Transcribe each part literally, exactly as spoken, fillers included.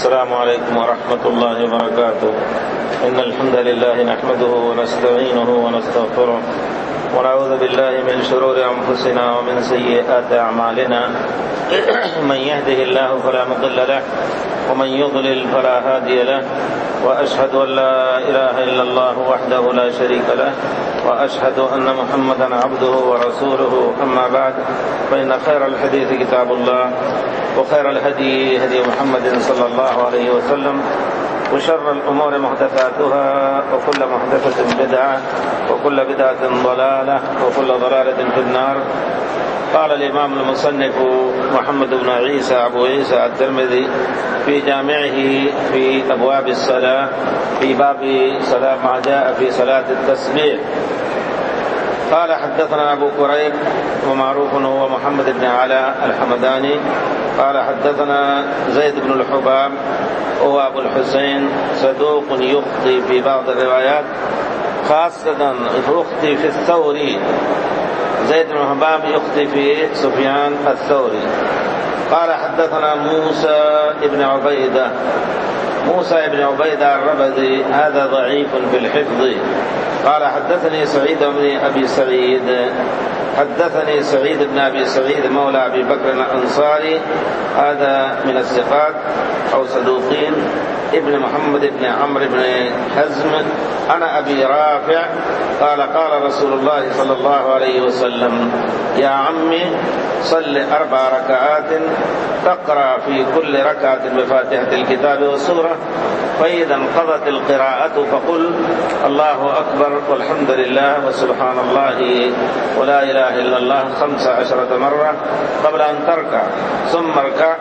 السلام عليكم ورحمة الله وبركاته. إن الحمد لله نحمده ونستعينه ونستغفره ونعوذ بالله من شرور أنفسنا ومن سيئات أعمالنا. من يهده الله فلا مضل له ومن يضلل فلا هادي له، وأشهد أن لا إله إلا الله وحده لا شريك له، وأشهد أن محمدا عبده ورسوله. أما بعد، فإن خير الحديث كتاب الله، وخير الهدي هدي محمد صلى الله عليه وسلم، وشر الأمور محدثاتها، وكل محدثة بدعة، وكل بدعة ضلالة، وكل ضلالة في النار. قال الإمام المصنف محمد بن عيسى أبو عيسى الترمذي في جامعه في أبواب الصلاة في باب صلاة ما جاء في صلاة التسبيح، قال: حدثنا أبو كريب ومعروف هو محمد بن علاء الحمداني قال: حدثنا زيد بن الحباب هو أبو الحسين، صدوق يخطي في بعض الروايات، خاصة يخطي في الثوري. زيد بن الحباب يخطي في سفيان الثوري. قال: حدثنا موسى بن عبيدة موسى بن عبيدة الربذي، هذا ضعيف في الحفظ. قال: حدثني سعيد بن أبي سعيد حدثني سعيد بن أبي سعيد مولى أبي بكر الأنصاري، هذا من الثقات أو صدوقين، ابن محمد بن عمرو بن حزم، أنا أبي رافع قال: قال رسول الله صلى الله عليه وسلم: يا عمي صل أربع ركعات، تقرأ في كل ركعة بفاتحة الكتاب والسورة، فإذا انقضت القراءة فقل: الله أكبر والحمد لله وسبحان الله ولا إله إلا الله خمس عشرة مرة قبل أن تركع، ثم اركع.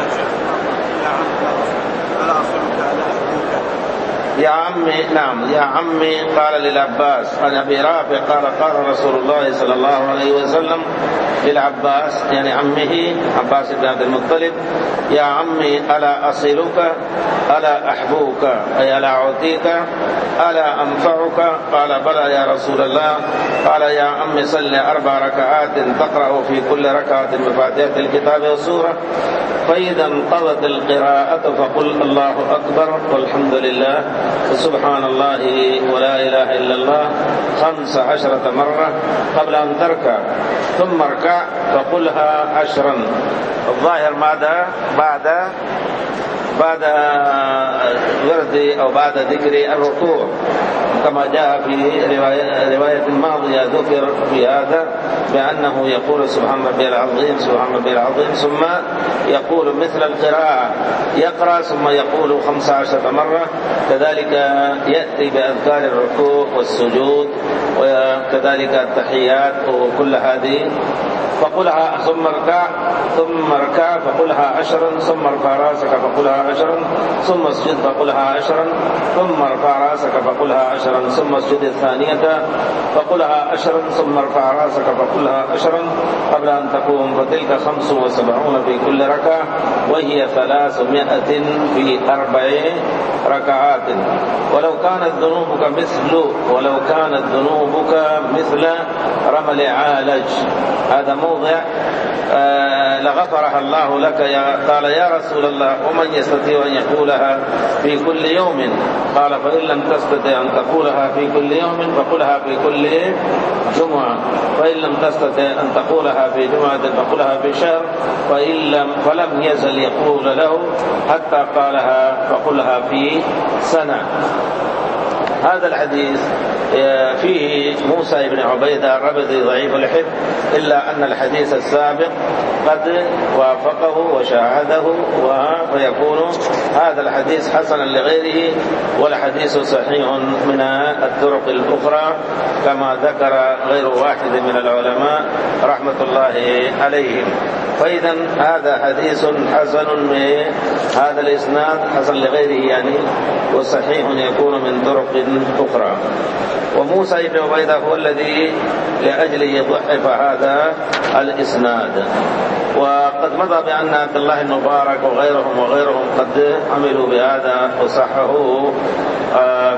يا عمي نعم يا عمي قال للعباس عن أبي رافع قال: قال رسول الله صلى الله عليه وسلم للعباس، يعني عمه عباس بن عبد المطلب: يا عمي ألا أصلك، ألا أحبوك، أي ألا أعطيك، ألا أنفعك؟ قال: بلى يا رسول الله. قال: يا عمي صل أربع ركعات، تقرأ في كل ركعة بفاتحة الكتاب والسورة، فإذا انقضت القراءة فقل: الله أكبر والحمد لله سبحان الله ولا إله إلا الله خمس عشرة مرة قبل أن تركع، ثم اركع فقلها عشرا. الظاهر ماذا بعد بعد ورد أو بعد ذكر الركوع، كما جاء في رواية, رواية ماضية ذكر في هذا بأنه يقول: سبحان ربي العظيم سبحان ربي العظيم، ثم يقول مثل القراءة، يقرأ ثم يقول خمس عشرة مرة. كذلك يأتي بأذكار الركوع والسجود، وكذلك التحيات وكل هذه، فقلها ثم اركع ثم اركع فقلها عشرا، ثم ارفع راسك فقلها عشرا، ثم اسجد فقلها عشرا، ثم ارفع راسك فقلها عشرا، ثم اسجد الثانية فقلها عشرا، ثم ارفع راسك فقلها عشرا قبل أن تقوم، فتلك خمس وسبعون في كل ركعة، وهي ثلاثمائة في أربع ركعات. ولو كانت ذنوبك مثل ولو كانت ذنوبك مثل رمل عالج، هذا موضع آه لغفرها الله لك. يا قال: يا رسول الله، ومن يستطيع أن يقولها في كل يوم؟ قال: فإن لم تستطع أن تقولها في كل يوم فقلها في كل جمعة، فإن لم تستطع أن تقولها في جمعة فقلها في شهر، فإن لم فلم يزل يقول له حتى قالها فقلها في سنة. هذا الحديث فيه موسى بن عبيدة الربذي ضعيف الحفظ، إلا أن الحديث السابق قد وافقه وشاهده، ويكون هذا الحديث حسنا لغيره، والحديث صحيح من الطرق الأخرى، كما ذكر غير واحد من العلماء رحمة الله عليهم. فإذا هذا حديث حسن من هذا الإسناد، حسن لغيره يعني، وصحيح يكون من طرق أخرى. وموسى بن عبيدة هو الذي لأجله ضعف هذا الإسناد. وقد مضى بأن عبد الله المبارك وغيرهم وغيرهم قد عملوا بهذا وصححوه،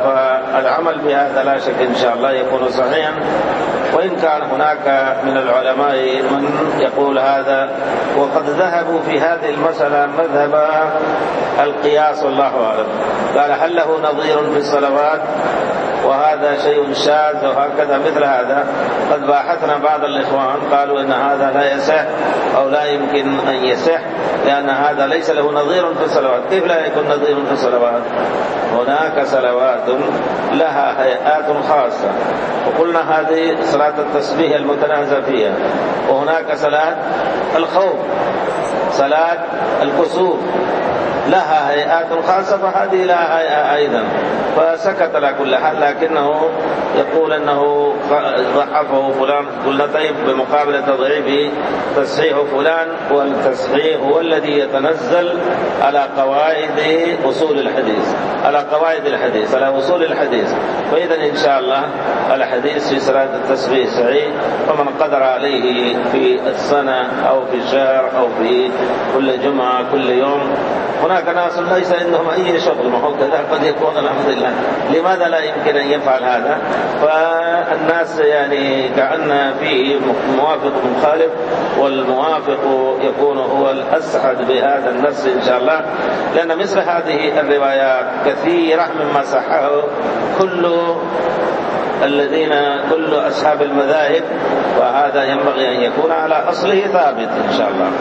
والعمل بهذا لا شك إن شاء الله يكون صحيحا، وإن كان هناك من العلماء من يقول هذا، وقد ذهبوا في هذه المسألة مذهب القياس والله أعلم. قال هل له نظير في الصلوات؟ وهذا شيء شاذ، وهكذا مثل هذا قد باحثنا بعض الإخوان قالوا إن هذا لا يصح أو لا يمكن أن يصح، لأن هذا ليس له نظير في الصلوات. كيف لا يكون نظير في الصلوات؟ هناك صلوات لها هيئات خاصة، وقلنا هذه صلاة التسبيح المتنازع فيها، وهناك صلاة الخوف، صلاة الكسوف لها هيئات خاصة، فهذه لها هيئة أيضا، فسكت على كل حال. لكنه يقول أنه ضعفه فلان، قلنا طيب بمقابل تضعيفه تصحيح فلان، والتصحيح هو الذي يتنزل على قواعد أصول الحديث، على قواعد الحديث، على أصول الحديث. فإذا إن شاء الله الحديث في صلاة التسبيح صحيح، فمن قدر عليه في السنة أو في الشهر أو في كل جمعة كل يوم. هناك ناس ليس عندهم أي شغل، ما هو كذا قد يكون الحمد لله، لماذا لا يمكن أن يفعل هذا؟ فالناس يعني كأن فيه موافق مخالف، والموافق يكون هو الأسعد بهذا النص إن شاء الله، لأن مثل هذه الروايات كثيرة مما صححه كل الذين كل أصحاب المذاهب، وهذا ينبغي أن يكون على أصله ثابت إن شاء الله.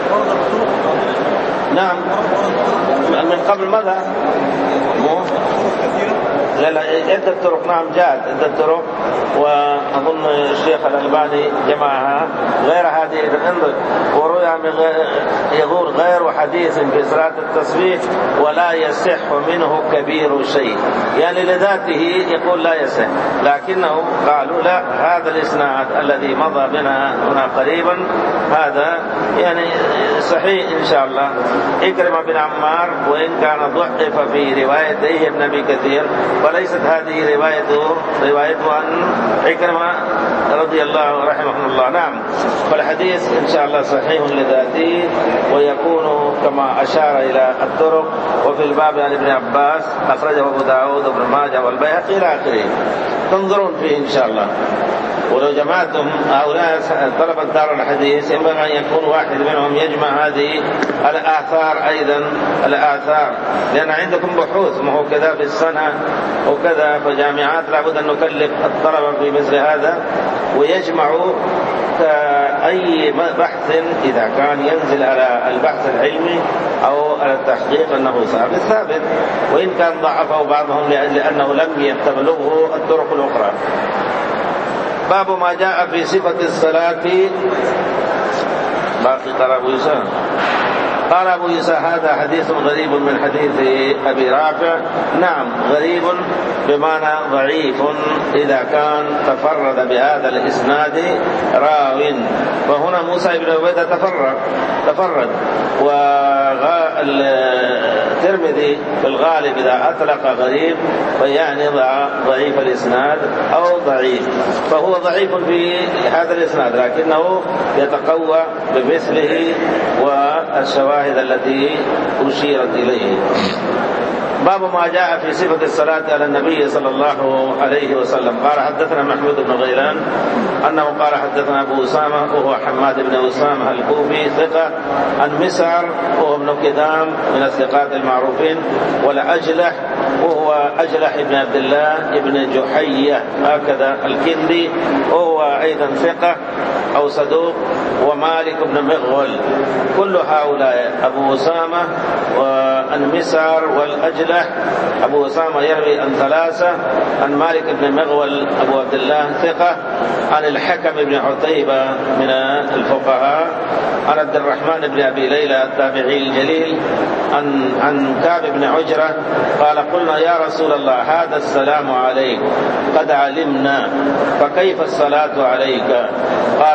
نعم من قبل ماذا؟ لا لا عدة طرق، نعم جاءت عدة طرق، وأظن الشيخ الألباني جمعها غير هذه الأنظر، وروي يقول غير حديث في صلاة التسبيح ولا يصح منه كبير شيء، يعني لذاته يقول لا يصح، لكنه قالوا لا، هذا الإسناد الذي مضى بنا هنا قريبا هذا يعني صحيح إن شاء الله. إكرمة بن عمار وإن كان ضعف في روايته ابن أبي كثير، وليست هذه روايته روايته عن إكرمة رضي الله رحمه الله. نعم، فالحديث إن شاء الله صحيح لذاته، ويكون كما أشار إلى الطرق. وفي الباب عن ابن عباس أخرجه أبو داود وابن ماجه والبيهقي إلى آخره، تنظرون فيه إن شاء الله. ولو جمعتم هؤلاء طلبة دار الحديث ينبغي أن يكون واحد منهم يجمع هذه الآثار أيضا، الآثار، لأن عندكم بحوث ما هو كذا في السنة وكذا، فجامعات لابد أن نكلف الطلبة في مثل هذا، ويجمعوا أي بحث إذا كان ينزل على البحث العلمي أو على التحقيق أنه ثابت ثابت، وإن كان ضعفه بعضهم لأنه لم يتبلغه الطرق الأخرى. باب ما جاء في صفة الصلاة. باقي قال أبو يوسف قال أبو يوسف هذا حديث غريب من حديث أبي رافع. نعم غريب بمعنى ضعيف إذا كان تفرد بهذا الإسناد راو، فهنا موسى بن عبيدة تفرد تفرد والترمذي في الغالب إذا أطلق غريب فيعني ضعيف الإسناد أو ضعيف، فهو ضعيف في هذا الإسناد لكنه يتقوى بمثله والشواهد التي أشيرت إليه. باب ما جاء في صفة الصلاة على النبي صلى الله عليه وسلم. قال حدثنا محمود بن غيلان أنه قال حدثنا أبو أسامة وهو حماد بن أسامة الكوفي ثقة، عن مسعر وهو ابن كدام من الثقات المعروفين، والأجلح وهو أجلح بن عبد الله بن جحية هكذا الكندي وهو أيضا ثقة أو صدوق، ومالك بن مغول. كل هؤلاء أبو أسامة وعن مسعر والأجلح. أبو أسامة يروي عن ثلاثة، عن مالك بن مغول أبو عبد الله ثقة، عن الحكم بن عتيبة من الفقهاء، عن عبد الرحمن بن أبي ليلى التابعي الجليل، عن عن كعب بن عجرة قال قلنا يا رسول الله هذا السلام عليك قد علمنا فكيف الصلاة عليك؟ قال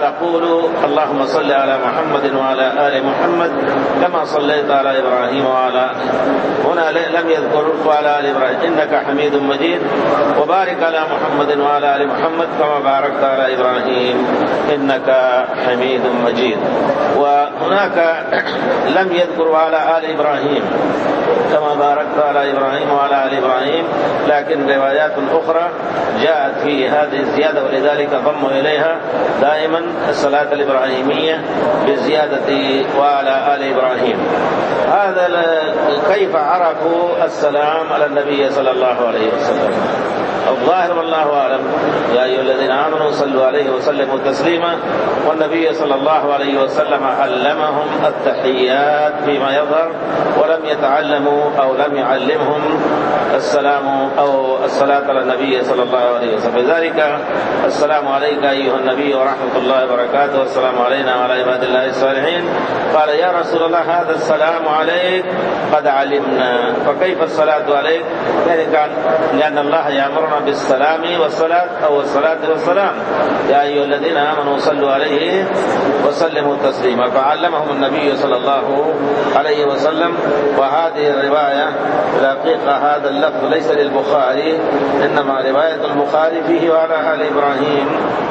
قال قولوا اللهم صل على محمد وعلى آل محمد كما صليت على إبراهيم وعلى هنا لم يذكر وعلى آل إبراهيم إنك حميد مجيد، وبارك على محمد وعلى آل محمد كما باركت على إبراهيم إنك حميد مجيد. وهناك لم يذكر وعلى آل إبراهيم كما باركت على إبراهيم وعلى آل إبراهيم، لكن روايات أخرى جاءت في هذه الزيادة، ولذلك ضموا إليها دائما الصلاة الإبراهيمية بزيادة وعلى آل إبراهيم. هذا كيف عرفوا السلام على النبي صلى الله عليه وسلم؟ الظاهر والله أعلم. يا أيها الذين آمنوا صلوا عليه وسلموا تسليما، والنبي صلى الله عليه وسلم علمهم التحيات فيما يظهر، ولم يتعلموا أو لم يعلمهم السلام أو الصلاة على النبي صلى الله عليه وسلم. لذلك السلام عليك أيها النبي ورحمة الله وبركاته، والسلام علينا وعلى عباد الله الصالحين. قال يا رسول الله هذا السلام عليك قد علمنا، فكيف الصلاة عليك؟ يعني كان لأن الله يأمرنا بالسلام والصلاة أو الصلاة والسلام، يا أيها الذين آمنوا صلوا عليه وسلموا تسليما، فعلمهم النبي صلى الله عليه وسلم. وهذه الرواية الحقيقة هذا اللفظ ليس للبخاري، إنما رواية البخاري فيه وعلى آل إبراهيم.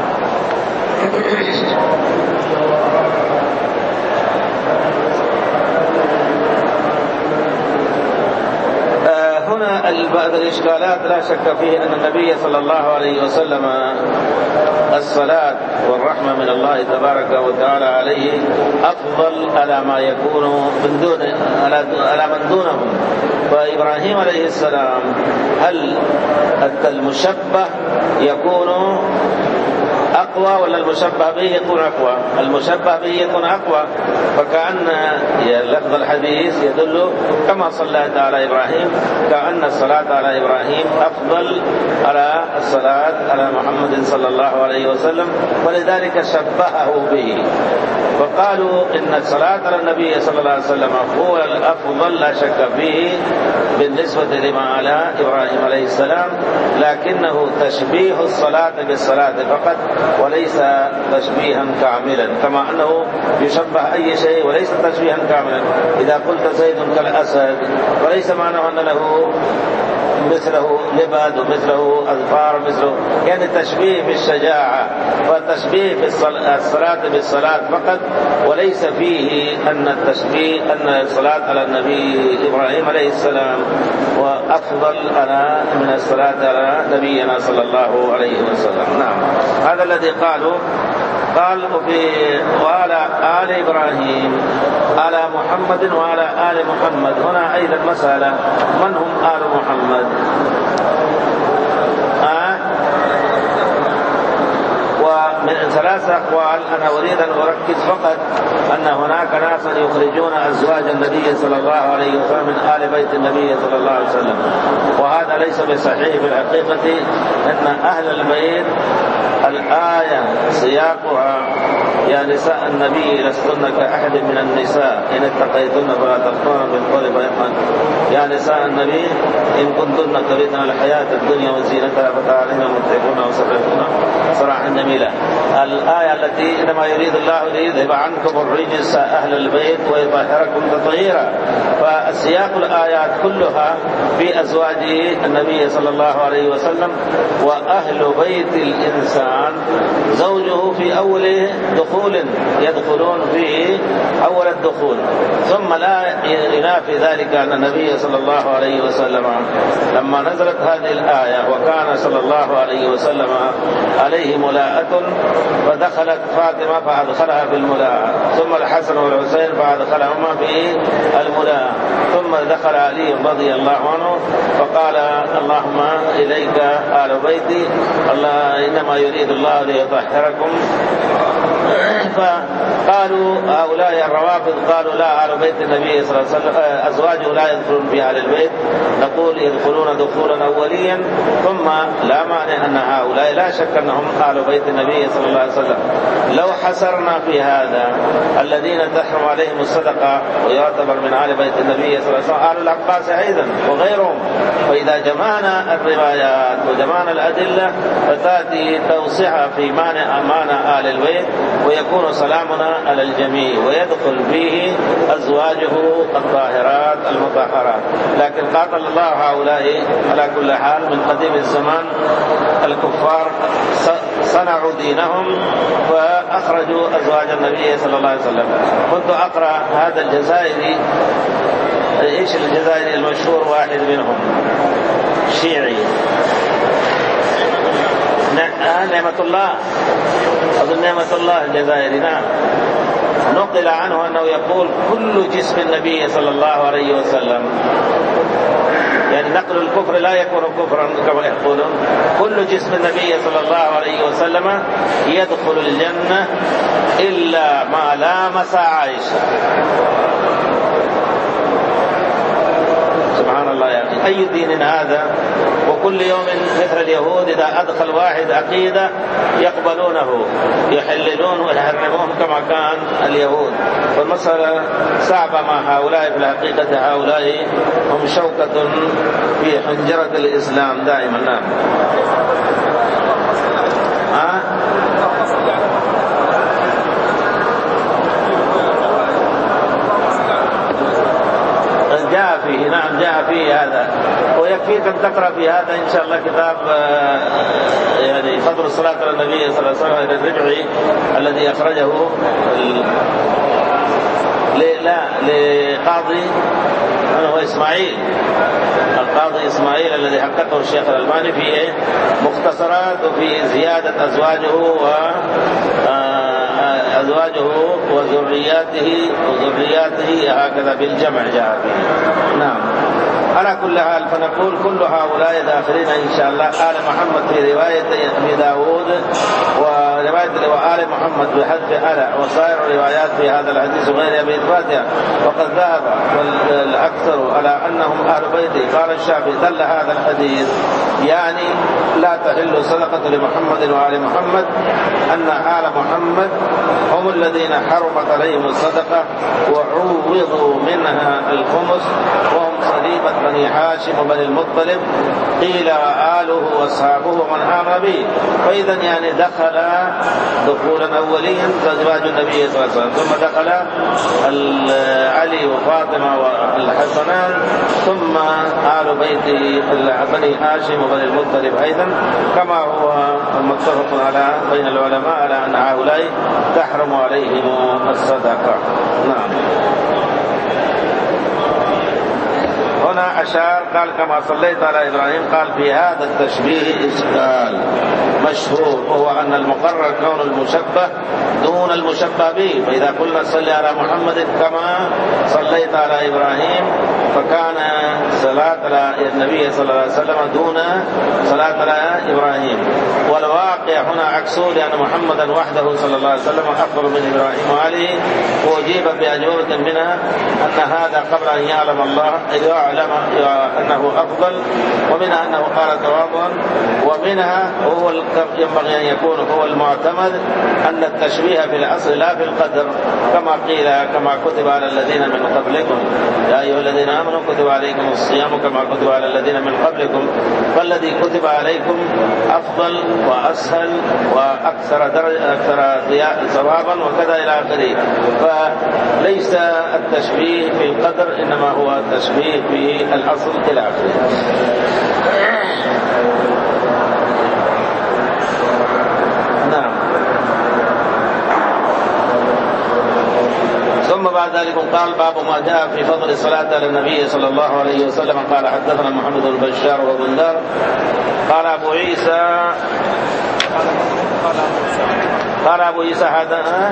هنا بعض الإشكالات لا شك فيه أن النبي صلى الله عليه وسلم الصلاة والرحمة من الله تبارك وتعالى عليه أفضل على ما يكون من دون على من دونهم. فإبراهيم عليه السلام هل المشبه يكون أقوى ولا المشبه به يكون أقوى؟ المشبه به يكون أقوى، فكأن لفظ الحديث يدل كما صليت على إبراهيم، كأن الصلاة على إبراهيم أفضل على الصلاة على محمد صلى الله عليه وسلم، ولذلك شبهه به. وقالوا إن الصلاة على النبي صلى الله عليه وسلم هو الأفضل لا شك فيه بالنسبة لما على إبراهيم عليه السلام، لكنه تشبيه الصلاة بالصلاة فقط وليس تشبيها كاملا، كما أنه يشبه أي شيء وليس تشبيها كاملا. إذا قلت زيد كالأسد وليس معناه أن له مثله لبد ومثله أظفار مثله، يعني تشبيه بالشجاعة وتشبيه بالصلاة بالصلاة فقط، وليس فيه أن التشبيه أن الصلاة على النبي إبراهيم عليه السلام وأفضل على من الصلاة على نبينا صلى الله عليه وسلم. نعم، هذا الذي قالوا. قال في وعلى آل إبراهيم على محمد وعلى آل محمد. هنا أيضا مسألة، من هم آل محمد؟ آه؟ ومن ثلاثة أقوال أنا أريد أن أركز فقط أن هناك ناسا يخرجون أزواج النبي صلى الله عليه وسلم من آل بيت النبي صلى الله عليه وسلم، وهذا ليس بصحيح. في الحقيقة أن أهل البيت الآية سياقها يا نساء النبي لستن كأحد من النساء إن اتقيتن فلا تخطرن بالقول فيحمد. يا نساء النبي إن كنتن تريدن الحياة الدنيا وزينتها فتعالين متعبون وسرحون سراحا جميلا. الآية التي إنما يريد الله ليذهب عنكم الرجس أهل البيت ويطهركم تطهيرا. فالسياق الآيات كلها في أزواج النبي صلى الله عليه وسلم، وأهل بيت الإنسان زوجه في أول دخول يدخلون فيه أول الدخول، ثم لا ينافي ذلك أن النبي صلى الله عليه وسلم لما نزلت هذه الآية وكان صلى الله عليه وسلم عليه ملاءة فدخلت فاطمة فأدخلها في الملاءة، ثم الحسن والحسين فأدخلهما في الملاءة، ثم دخل علي رضي الله عنه فقال اللهم إليك آل بيتي، الله إنما يريد الله ليطهركم. فقالوا هؤلاء الروافض قالوا لا، آل بيت النبي صلى الله عليه وسلم أزواجه لا يدخلون في أهل البيت، نقول يدخلون دخولا أوليا، ثم لا مانع أن هؤلاء لا شك أنهم آل بيت النبي صلى الله عليه وسلم. لو حسرنا في هذا الذين تحرم عليهم الصدقة ويعتبر من آل بيت النبي صلى الله عليه وسلم آل العباس أيضا وغيرهم، فإذا جمعنا الروايات وجمعنا الأدلة فتأتي توسعة في معنى أمانة آل البيت، ويكون سلامنا على الجميع ويدخل فيه أزواجه الطاهرات المطهرات. لكن قاتل الله هؤلاء على كل حال من قديم الزمان الكفار صنعوا دينهم فأخرجوا أزواج النبي صلى الله عليه وسلم. كنت أقرأ هذا الجزائري، إيش الجزائري المشهور واحد منهم شيعي نعمة الله، أظن نعمة الله الجزائري، نعم، نقل عنه أنه يقول كل جسم النبي صلى الله عليه وسلم، يعني نقل الكفر لا يكون كفرا كما يقولون، كل جسم النبي صلى الله عليه وسلم يدخل الجنة إلا ما لامس عائشة. سبحان الله يا أخي، أي دين هذا؟ وكل يوم مثل اليهود إذا أدخل واحد عقيدة يقبلونه يحللون ويحرمون كما كان اليهود. فالمسألة صعبة مع هؤلاء، في الحقيقة هؤلاء هم شوكة في حنجرة الإسلام دائما. نعم. ها؟ جاء فيه، نعم جاء فيه هذا، ويكفيك أن تقرأ في هذا إن شاء الله كتاب يعني فضل الصلاة على النبي صلى الله عليه وسلم الربعي الذي أخرجه ال... لا لقاضي هو إسماعيل، القاضي إسماعيل الذي حققه الشيخ الألباني في مختصرات وفي زيادة أزواجه و أزواجه وذرياته وذرياته هكذا بالجمع جاء فيه. نعم. على كل حال فنقول كل هؤلاء داخلين إن شاء الله. آل محمد في رواية أبي داود ورواية وآل محمد بحذف آل، وسائر الروايات في هذا الحديث غير أبي الفاتحة. وقد ذهب الأكثر على أنهم أهل بيته. قال الشافعي دل هذا الحديث يعني لا تحل صدقة لمحمد وآل محمد، أن آل محمد هم الذين حرمت عليهم الصدقة وعوضوا منها الخمس، وهم صليبة بني هاشم وبني المطلب، قيل آله وأصحابه ومن آمن به. فإذا يعني دخل دخولا أوليا أزواج النبي صلى الله عليه وسلم، ثم دخل علي وفاطمة والحسنان، ثم آل بيت بني هاشم وبني المطلب أيضا، كما هو متفق على بين العلماء على أن هؤلاء تحرم عليهم الصدقة. نعم. هنا أشار قال كما صليت على إبراهيم، قال في هذا التشبيه إشكال مشهور، وهو أن المقرر كون المشبه دون المشبه به. فإذا قلنا صلي على محمد كما صليت على إبراهيم فكان صلاة على النبي صلى الله عليه وسلم دون صلاة على إبراهيم، والواقع هنا عكسه، لأن محمدا وحده صلى الله عليه وسلم أفضل من إبراهيم وعليه. وأجيب بأجوبة منها أن هذا قبل أن يعلم الله يعلم أنه أفضل، ومنها أنه قال تواضعا، ومنها هو ينبغي أن يكون هو المعتمد أن التشبيه في الأصل لا في القدر، كما قيل كما كتب على الذين من قبلكم يا أيها الذين آمنوا كتب عليكم الصيام كما كتب على الذين من قبلكم، فالذي كتب عليكم أفضل وأسهل وأكثر درجة أكثر ثوابا وكذا إلى آخره. فليس التشبيه في القدر، إنما هو التشبيه في الأصل إلى آخره. نعم. ثم بعد ذلك قال باب ما جاء في فضل الصلاة على النبي صلى الله عليه وسلم. قال حدثنا محمد بن بشار وبندار قال أبو عيسى قال أبو عيسى هذا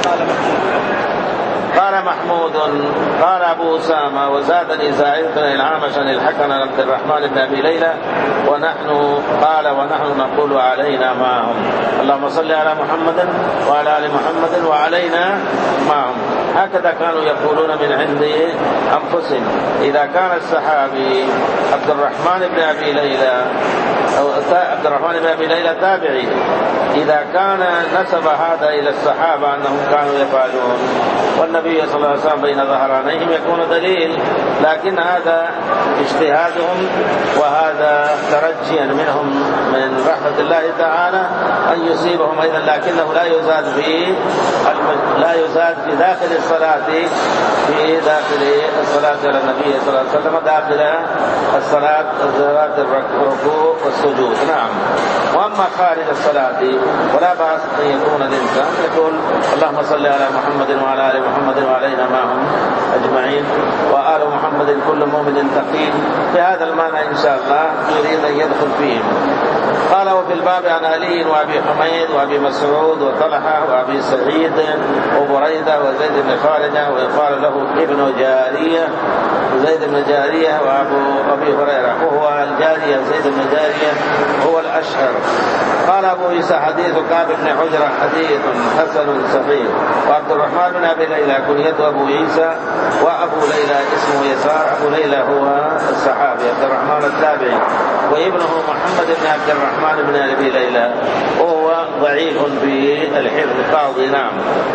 قال محمود قال أبو أسامة وزادني سعيد بن العامش عن الحكم عبد الرحمن بن أبي ليلى ونحن قال ونحن نقول علينا معهم. اللهم صل على محمد وعلى آل محمد وعلينا معهم. هكذا كانوا يقولون من عند أنفسهم. إذا كان الصحابي عبد الرحمن بن أبي ليلى أو عبد الرحمن بن أبي ليلى تابعي، إذا كان نسب هذا إلى الصحابة أنهم كانوا يفعلون والنبي صلى الله عليه وسلم بين ظهرانيهم يكون دليل، لكن هذا اجتهادهم وهذا ترجيا منهم من رحمة الله تعالى أن يصيبهم أيضا، لكنه لا يزاد في لا يزاد في داخل الصلاة في داخل الصلاة على النبي صلى الله عليه وسلم داخل الصلاة صلاة الركوع والسجود. نعم. وأما خارج الصلاة ولا بأس أن يكون الإنسان يقول اللهم صل على محمد وعلى آل محمد وعلينا معهم أجمعين وآل محمد كل مؤمن تقي، في هذا المعنى إن شاء الله يريد أن يدخل فيهم. قال وفي الباب عن علي وأبي حميد وأبي مسعود وطلحة وأبي سعيد وبريدة وزيد بن خارجة ويقال له ابن جارية زيد بن جارية وأبو أبي هريرة وهو الجارية زيد بن جارية هو الأشهر. قال أبو عيسى حديث كعب بن حجرة حديث حسن صحيح. وعبد الرحمن بن أبي ليلى كنيته أبو عيسى وأبو ليلى اسمه يسار. أبو ليلى هو الصحابي عبد الرحمن التابعي، وابنه محمد بن عبد الرحمن بن أبي ليلى وهو ضعيف في الحفظ قاضي. نعم.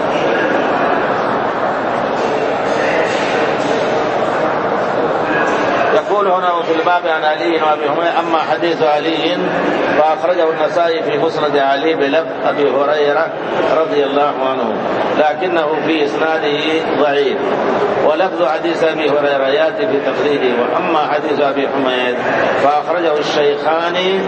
يقول هنا وفي الباب عن علي وابي حميد. اما حديث علي فاخرجه النسائي في مسند علي بلفظ ابي هريره رضي الله عنه، لكنه في اسناده ضعيف، ولفظ حديث ابي هريره ياتي في تقريره. واما حديث ابي حميد فاخرجه الشيخان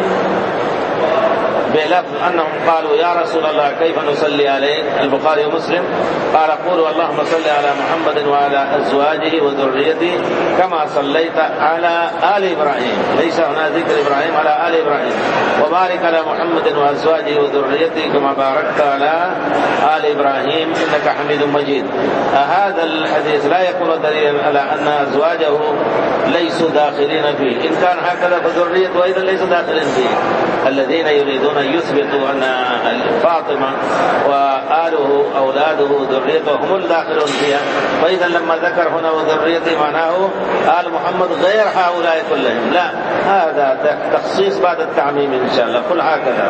بلفظ أنهم قالوا يا رسول الله كيف نصلي عليك، البخاري ومسلم، قال قولوا اللهم صل على محمد وعلى أزواجه وذريته كما صليت على آل إبراهيم، ليس هنا ذكر إبراهيم، على آل إبراهيم، وبارك على محمد وأزواجه وذريته كما باركت على آل إبراهيم إنك حميد مجيد. هذا الحديث لا يكون دليلا على أن أزواجه ليسوا داخلين فيه، إن كان هكذا فذريته أيضا ليسوا داخلين فيه. الذين يريدون أن يثبتوا أن فاطمة وآله أولاده ذريته هم الداخلون فيها، فإذا لما ذكر هنا وذريته معناه آل محمد غير هؤلاء كلهم، لا، هذا تخصيص بعد التعميم إن شاء الله، قل هكذا.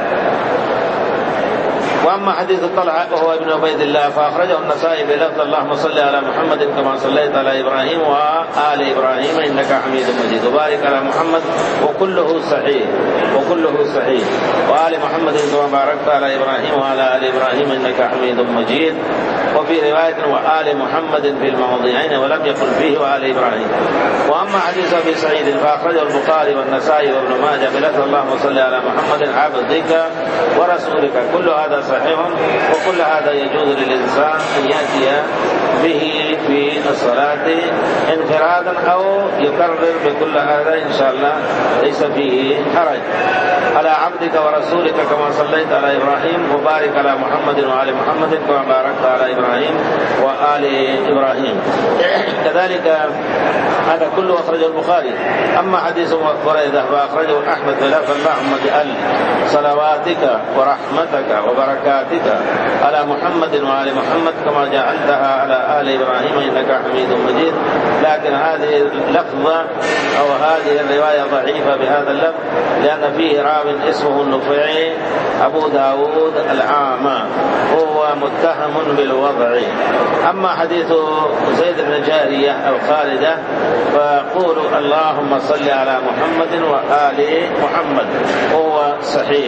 وأما حديث طلحة وهو ابن عبيد الله فأخرجه النسائي بلفظ اللهم صل على محمد كما صليت على إبراهيم وآل إبراهيم إنك حميد مجيد، وبارك على محمد، وكله صحيح وكله صحيح، وآل محمد كما باركت على إبراهيم وعلى آل إبراهيم إنك حميد مجيد. وفي رواية وآل محمد في الموضعين ولم يقل فيه وآل إبراهيم. وأما حديث أبي سعيد فأخرجه البخاري والنسائي وابن ماجه بلفظ اللهم صل على محمد عبدك ورسولك، كل هذا صحيح، وكل هذا يجوز للإنسان أن يأتي به في الصلاة انفرادا أو يكرر بكل هذا إن شاء الله ليس فيه حرج. على عبدك ورسولك كما صليت على إبراهيم وبارك على محمد وآل محمد كما باركت على إبراهيم وآل إبراهيم. كذلك هذا كله أخرجه البخاري. أما حديث بريدة فأخرجه أحمد بلفظ اللهم اجعل صلواتك ورحمتك وبركاتك على محمد وآل محمد كما جعلتها على آل إبراهيم إنك حميد مجيد، لكن هذه اللفظة أو هذه الرواية ضعيفة بهذا اللفظ لأن فيه راو اسمه النفيعي أبو داود العامى، هو متهم بالوضع. أما حديث زيد بن جارية الخالدة فقول اللهم صل على محمد وآل محمد هو صحيح.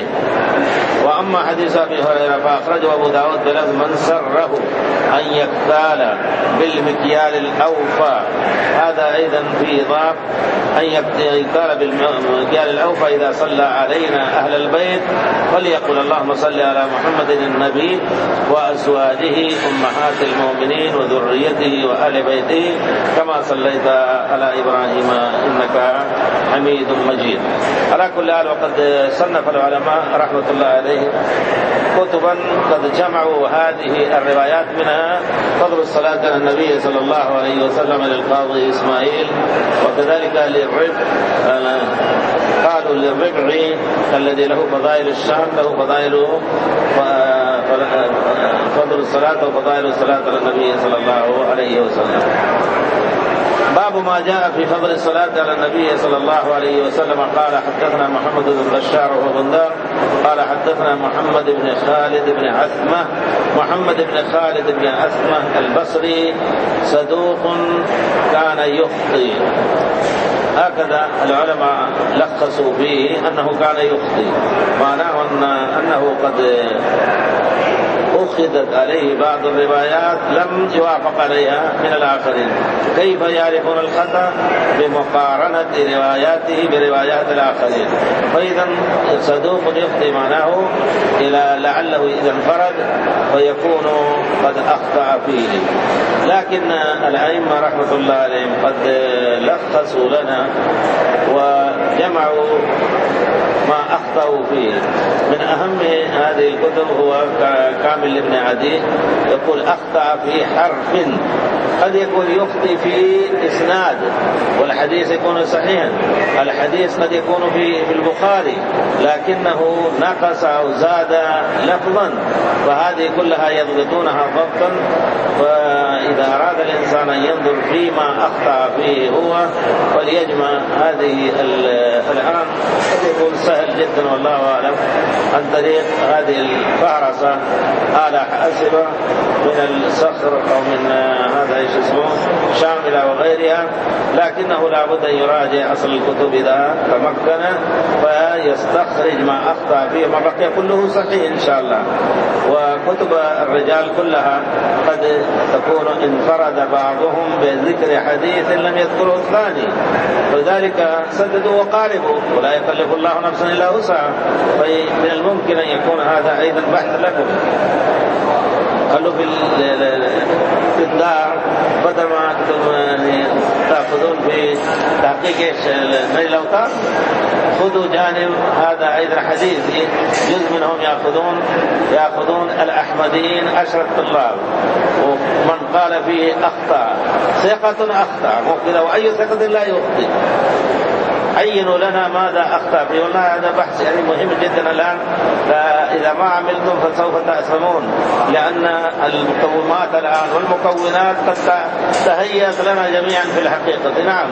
وأما حديث أبي هريرة فأخرجه أبو داود بلفظ من سره أن يكتال بالمكيال الأوفى، هذا أيضا في إضافة أن يكتال بالمكيال الأوفى إذا صلى علينا أهل البيت فليقل اللهم صل على محمد النبي وأزواجه أمهات المؤمنين وذريته وآل بيته كما صليت على إبراهيم إنك حميد مجيد. على كل حال وقد صنف العلماء رحمة الله عليه كتبا قد جمعوا هذه الروايات، منها فضل الصلاة على النبي صلى الله عليه وسلم للقاضي إسماعيل، وكذلك للربع قالوا للربع الذي له فضائل الشام له فضائل فضل الصلاة وفضائل الصلاة على النبي صلى الله عليه وسلم. باب ما جاء في فضل الصلاة على النبي صلى الله عليه وسلم. قال حدثنا محمد بن بشار وهو بندار قال حدثنا محمد بن خالد بن عثمة. محمد بن خالد بن عثمة البصري صدوق كان يخطئ، هكذا العلماء لخصوا فيه أنه كان يخطئ، معناه أنه قد أخذت عليه بعض الروايات لم يوافق عليها من الآخرين. كيف يعرفون الخطأ؟ بمقارنة رواياته بروايات الآخرين. فإذا صدوق يخطئ معناه إلى لعله إذا انفرد فيكون قد أخطأ فيه. لكن الأئمة رحمة الله عليهم قد لخصوا لنا وجمعوا ما أخطأوا فيه. من أهم هذه الكتب هو كامل ابن عدي، يقول أخطأ في حرف، قد يكون يخطئ في إسناد والحديث يكون صحيحا، الحديث قد يكون في البخاري لكنه نقص أو زاد لفظا، فهذه كلها يضبطونها ضبطا. فإذا أراد الإنسان أن ينظر فيما أخطأ فيه هو فليجمع هذه الآن قد يكون سهل جدا والله أعلم عن طريق هذه الفهرسة آلة حاسبة من الصخر أو من هذا ايش اسمه شاملة وغيرها، لكنه لابد أن يراجع أصل الكتب إذا تمكن فيستخرج ما أخطأ فيه، ما بقي كله صحيح إن شاء الله. وكتب الرجال كلها قد تكون انفرد بعضهم بذكر حديث لم يذكره الثاني، فذلك سددوا وقاربوا ولا يكلف الله نفسا إلا وسعها. فمن الممكن أن يكون هذا أيضا بحث لكم. قالوا في الدار بدل ما تأخذون في تحقيق نيل الأوطار خذوا جانب هذا أيضا حديثي، جزء منهم يأخذون يأخذون الأحمديين عشرة طلاب، ومن قال فيه أخطأ ثقة أخطأ ممكن وأي ثقة لا يخطئ. عينوا لنا ماذا أخطأ فيه، والله هذا بحث يعني مهم جدا الآن، فإذا ما عملتم فسوف تأثمون، لأن المقومات الآن والمكونات قد تهيأت لنا جميعا في الحقيقة. نعم،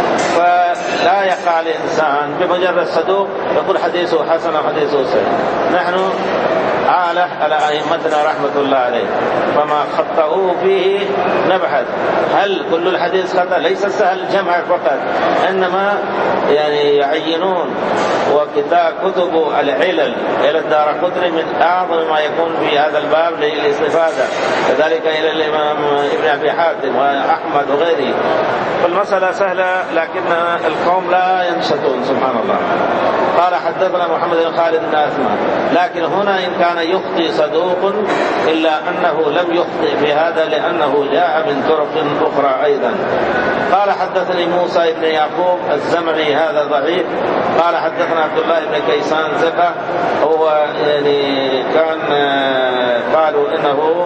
فلا يقع الإنسان بمجرد صدوق يقول حديثه حسن وحديثه سيء. نحن عالة على أئمتنا رحمة الله عليه، فما خطأوه فيه نبحث هل كل الحديث خطأ، ليس سهل الجمع فقط، إنما يعني يعينون. وكتاب كتب العلل إلى الدارقطني من أعظم ما يكون في هذا الباب للاستفادة، كذلك إلى الإمام ابن أبي حاتم وأحمد وغيره. فالمسألة سهلة لكن القوم لا ينشطون سبحان الله. قال حدثنا محمد بن خالد بن عثمان، لكن هنا إن كان يخطئ صدوق إلا أنه لم يخطئ في هذا لأنه جاء من طرق أخرى أيضا. قال حدثني موسى بن يعقوب الزمعي هذا ضعيف. قال حدثنا عبد الله بن كيسان ثقة، هو يعني كان قالوا إنه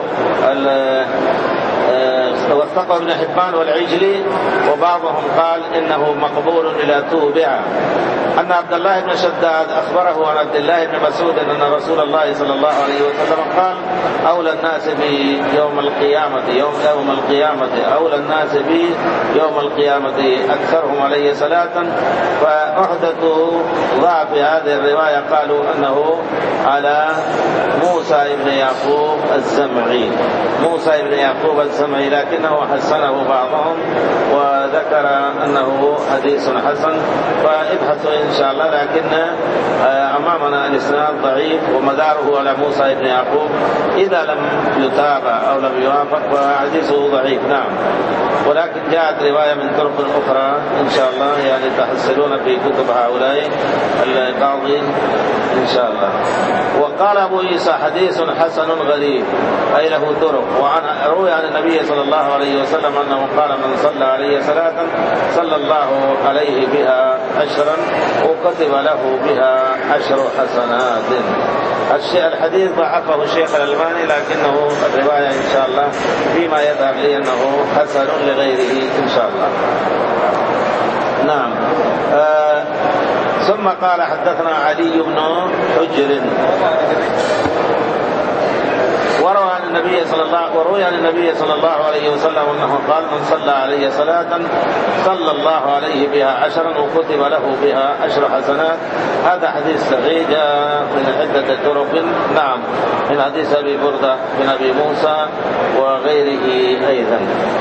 وثقه ابن حبان والعجلي، وبعضهم قال إنه مقبول إلى توبع. أن عبد الله بن شداد أخبره عن عبد الله بن مسعود أن رسول الله صلى الله عليه وسلم قال أولى الناس بي يوم القيامة يوم يوم القيامة أولى الناس بي يوم القيامة أكثرهم عليه صلاة. فأحدثوا ضعف هذه الرواية قالوا أنه على موسى بن يعقوب الزمعي موسى بن يعقوب الزمعي لكنه حسنه بعضهم وذكر أنه حديث حسن، فابحثوا إن شاء الله. لكن أمامنا الإسناد ضعيف ومداره على موسى بن يعقوب، إذا لم يتابع أو لم يوافق فحديثه ضعيف. نعم، ولكن جاءت رواية من طرق أخرى إن شاء الله يعني تحصلون في كتب هؤلاء القاضي إن شاء الله. وقال أبو عيسى حديث حسن غريب أي له طرق. وعن روي عن النبي صلى الله عليه وسلم أنه قال من صلى عليه صلاة صلى الله عليه بها عشرا وكتب له بها عشر حسنات. الشيء الحديث ضعفه الشيخ الألباني، لكنه الرواية إن شاء الله فيما يذهب لي أنه حسن لغيره إن شاء الله. نعم. آه ثم قال حدثنا علي بن حجر وروى عن النبي صلى الله وروي عن النبي صلى الله عليه وسلم أنه قال: من صلى علي صلاة صلى الله عليه بها عشرا وكتب له بها عشر حسنات. هذا حديث صحيح جاء من عدة طرق، نعم، من حديث أبي بردة بن أبي موسى وغيره أيضا.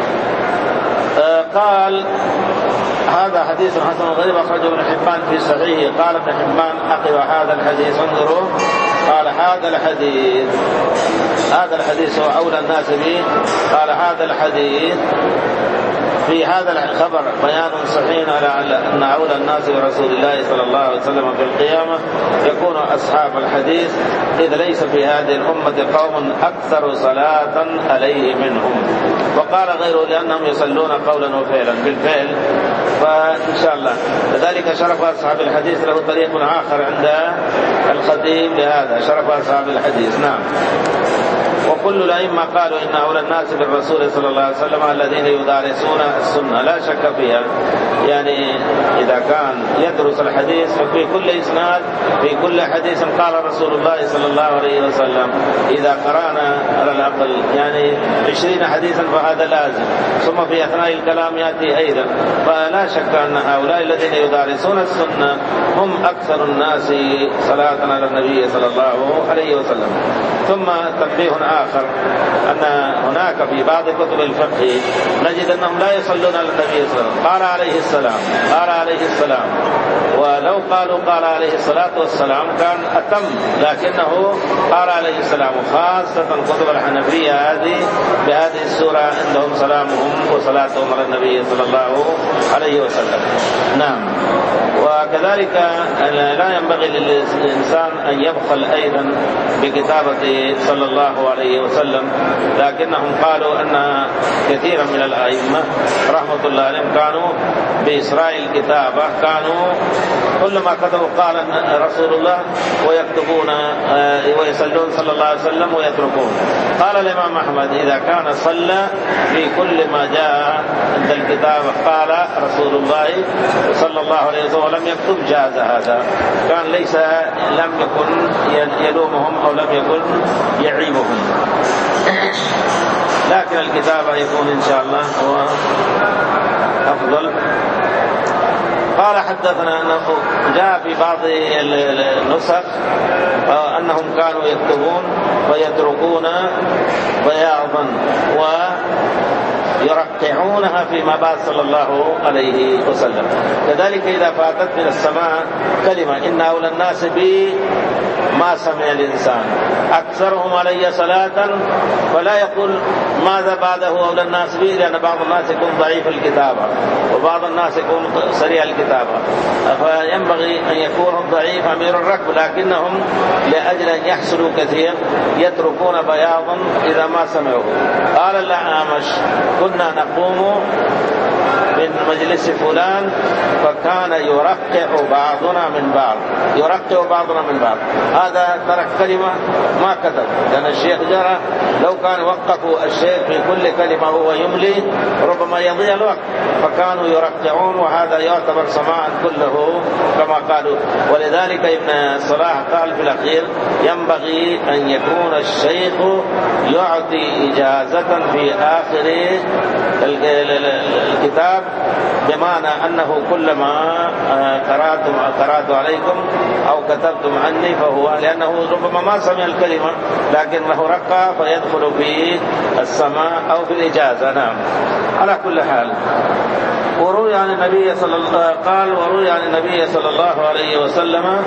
قال: هذا حديث حسن غريب أخرجه ابن حبان في صحيحه. قال ابن حبان: أقل هذا الحديث، انظروا، قال: هذا الحديث هذا الحديث هو أولى الناس به. قال: هذا الحديث في هذا الخبر بيان صحيح على أن أولى الناس برسول الله صلى الله عليه وسلم في القيامة يكون أصحاب الحديث، إذ ليس في هذه الأمة قوم أكثر صلاة عليه منهم. وقال غيره: لأنهم يصلون قولا وفعلا بالفعل. فإن شاء الله لذلك شرف أصحاب الحديث له طريق آخر عند الخطيب لهذا، شرف أصحاب الحديث. نعم. وكل الأئمة قالوا إن أولى الناس بالرسول صلى الله عليه وسلم الذين يدارسون السنة، لا شك فيها. يعني إذا كان يدرس الحديث ففي كل إسناد في كل حديث قال رسول الله صلى الله عليه وسلم. إذا قرأنا على الأقل يعني عشرين حديثا فهذا لازم، ثم في أثناء الكلام يأتي أيضا. فلا شك أن هؤلاء الذين يدارسون السنة هم أكثر الناس صلاة على النبي صلى الله عليه وسلم. ثم تنبيه آخر، أن هناك في بعض كتب الفقه نجد أنهم لا يصلون على النبي صلى الله عليه وسلم. قال عليه السلام قال عليه السلام ولو قالوا قال عليه الصلاة والسلام كان أتم، لكنه قال عليه السلام، خاصة كتب الحنفية هذه بهذه السورة عندهم سلامهم وصلاتهم على النبي صلى الله عليه وسلم. نعم. وكذلك لا ينبغي للإنسان أن يبخل أيضا بكتابة صلى الله عليه وسلم، لكنهم قالوا أن كثيرا من الأئمة رحمة الله عليهم كانوا بإسراء الكتابة، كانوا كل ما كتبوا قال رسول الله ويكتبون ويصلون صلى الله عليه وسلم ويتركون. قال الإمام أحمد: إذا كان صلى في كل ما جاء عند الكتابة قال رسول الله صلى الله عليه وسلم ولم يكتب جاز هذا، كان ليس لم يكن يلومهم أو لم يكن يعيبهم، لكن الكتابة يكون إن شاء الله هو أفضل. قال: حدثنا أنه جاء في بعض النسخ أنهم كانوا يكتبون ويتركون بياضا ويرقعونها فيما بعد صلى الله عليه وسلم. كذلك إذا فاتت من السماء كلمة: إن أولى الناس بي ما سمع الإنسان أكثرهم علي صلاة، فلا يقول ماذا بعده أولى الناس به، لأن بعض الناس يكون ضعيف الكتابة وبعض الناس يكون سريع الكتابة، فينبغي أن يكون ضعيف أمير الركب، لكنهم لأجل أن يحصلوا كثير يتركون بياضا إذا ما سمعوا. قال الأعمش: كنا نقوم من مجلس فلان فكان يرقع بعضنا من بعض يرقع بعضنا من بعض هذا ترك كلمة ما كتب، لأن الشيخ جرى لو كان وقفوا الشيخ في كل كلمة هو يملي ربما يضيع الوقت، فكانوا يرقعون، وهذا يعتبر سماعا كله كما قالوا. ولذلك ابن صلاح قال في الأخير: ينبغي أن يكون الشيخ يعطي إجازة في آخر الكتاب، بمعنى أنه كلما قرأتم قرأت عليكم أو كتبتم عني فهو، لأنه ربما ما سمع الكلمة لكن له رقة فيدخل في السماع أو في الإجازة. نعم. على كل حال، وروي عن النبي صلى الله قال وروي عن النبي صلى الله عليه وسلم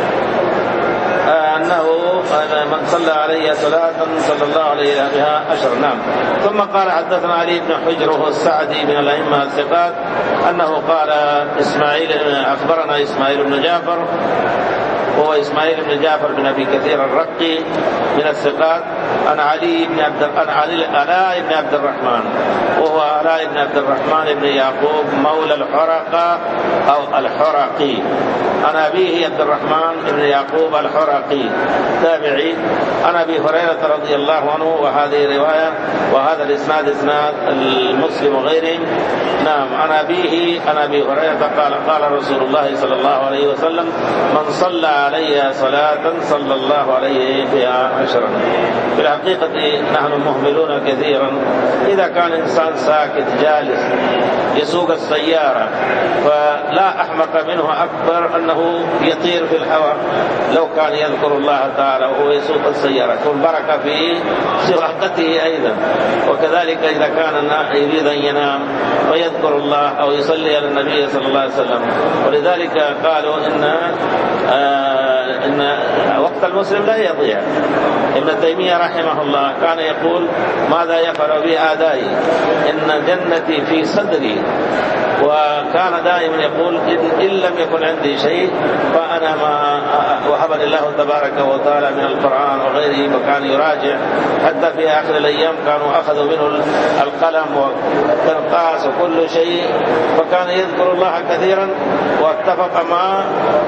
أنه من صلى عليه صلاة صلى الله عليه بها أشر. نعم. ثم قال: حدثنا علي بن حجر السعدي من الأئمة الثقات أنه قال: إسماعيل أخبرنا إسماعيل بن جعفر، وهو إسماعيل بن جعفر بن أبي كثير الرقي من الثقات، عن علي بن عبد عن علي علاء بن عبد الرحمن، وهو علاء بن عبد الرحمن بن يعقوب مولى الحرقة أو الحرقي، عن أبيه عبد الرحمن بن يعقوب الحرقي تابعي، عن أبي هريرة رضي الله عنه. وهذه رواية وهذا الإسناد إسناد المسلم وغيره. نعم. عن أبيه عن أبي هريرة قال: قال رسول الله صلى الله عليه وسلم: من صلى علي صلاة صلى الله عليه بها عشرا. في الحقيقة نحن مهملون كثيرا. إذا كان إنسان ساكت جالس يسوق السيارة فلا أحمق منه أكبر أنه يطير في الهواء لو كان يذكر الله تعالى وهو يسوق السيارة، كن بركة في سواقته أيضا. وكذلك إذا كان يريد أن ينام فيذكر الله أو يصلي على النبي صلى الله عليه وسلم. ولذلك قالوا إن آه إن وقت المسلم لا يضيع. ابن تيمية رحمه الله كان يقول ماذا يفعل بي أعدائي إن جنتي في صدري، وكان دائما يقول إن, إن لم يكن عندي شيء فأنا ما وهبني الله تبارك وتعالى من القرآن وغيره، وكان يراجع حتى في آخر الأيام كانوا أخذوا منه القلم والقرطاس وكل شيء، فكان يذكر الله كثيرا. واتفق مع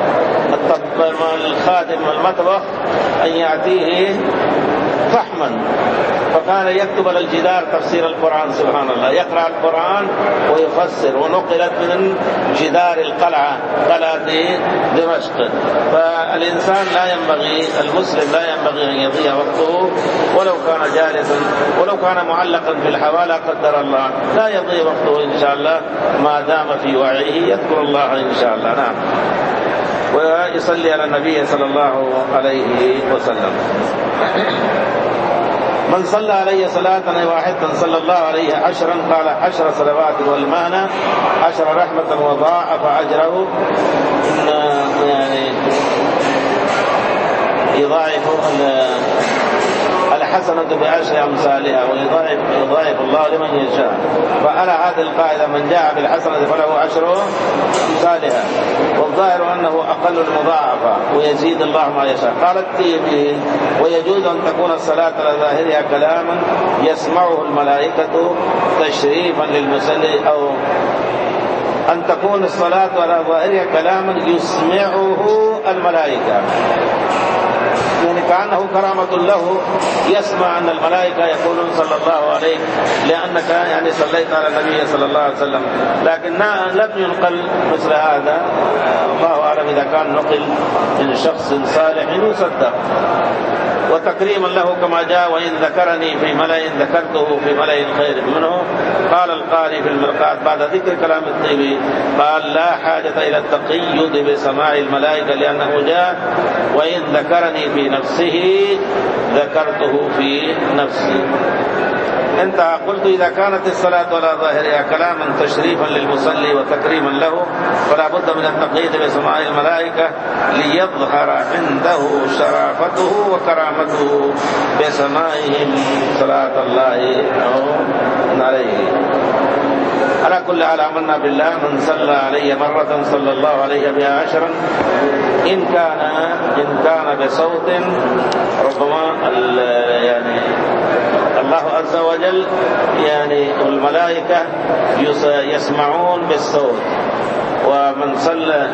الخادم المطبخ أن يأتيه فحما، فكان يكتب على الجدار تفسير القرآن. سبحان الله، يقرأ القرآن ويفسر. ونقلت من جدار القلعة قلعة دمشق. فالإنسان لا ينبغي، المسلم لا ينبغي أن يضيع وقته ولو كان جالسا ولو كان معلقا في الهواء، لا قدر الله، لا يضيع وقته إن شاء الله ما دام في وعيه يذكر الله إن شاء الله. نعم. ويصلي على النبي صلى الله عليه وسلم. من صلى علي صلاة واحدة صلى الله عليه عشرا قال عشر صلوات، والمعنى عشر رحمة وضاعف أجره. يعني يضاعف الحسنة بعشر أمثالها ويضاعف يضاعف الله لمن يشاء. فعلى هذه القاعدة من جاء بالحسنة فله عشر أمثالها، والظاهر أنه أقل المضاعفة ويزيد الله ما يشاء. قال التيمي ويجوز أن تكون الصلاة على ظاهرها كلاما يسمعه الملائكة تشريفا للمصلي، أو أن تكون الصلاة على ظاهرها كلاما يسمعه الملائكة، يعني كأنه كرامة له يسمع أن الملائكة يقولون صلى الله عليه لأنك يعني صليت على النبي صلى الله عليه وسلم. لكن لم ينقل مثل هذا، الله أعلم إذا كان نقل من شخص صالح يصدق. وتكريما له كما جاء وإن ذكرني في ملأ ذكرته في ملأ خير منه. قال القاري في المرقات بعد ذكر كلام الطيبي قال لا حاجة إلى التقيد بسماع الملائكة لأنه جاء وإن ذكرني في نفسه ذكرته في نفسي. انت قلت إذا كانت الصلاة على ظاهرها كلاما تشريفا للمصلي وتكريما له فلا بد من التقييد بسماع الملائكة ليظهر عنده شرافته وكرامته بسماعهم صلاة الله عليه. على كل حال آمنا بالله من صلى علي مرة صلى الله عليه بها عشرا إن كان إن كان بصوت ربما يعني الله عز وجل يعني الملائكة يسمعون بالصوت. ومن صلى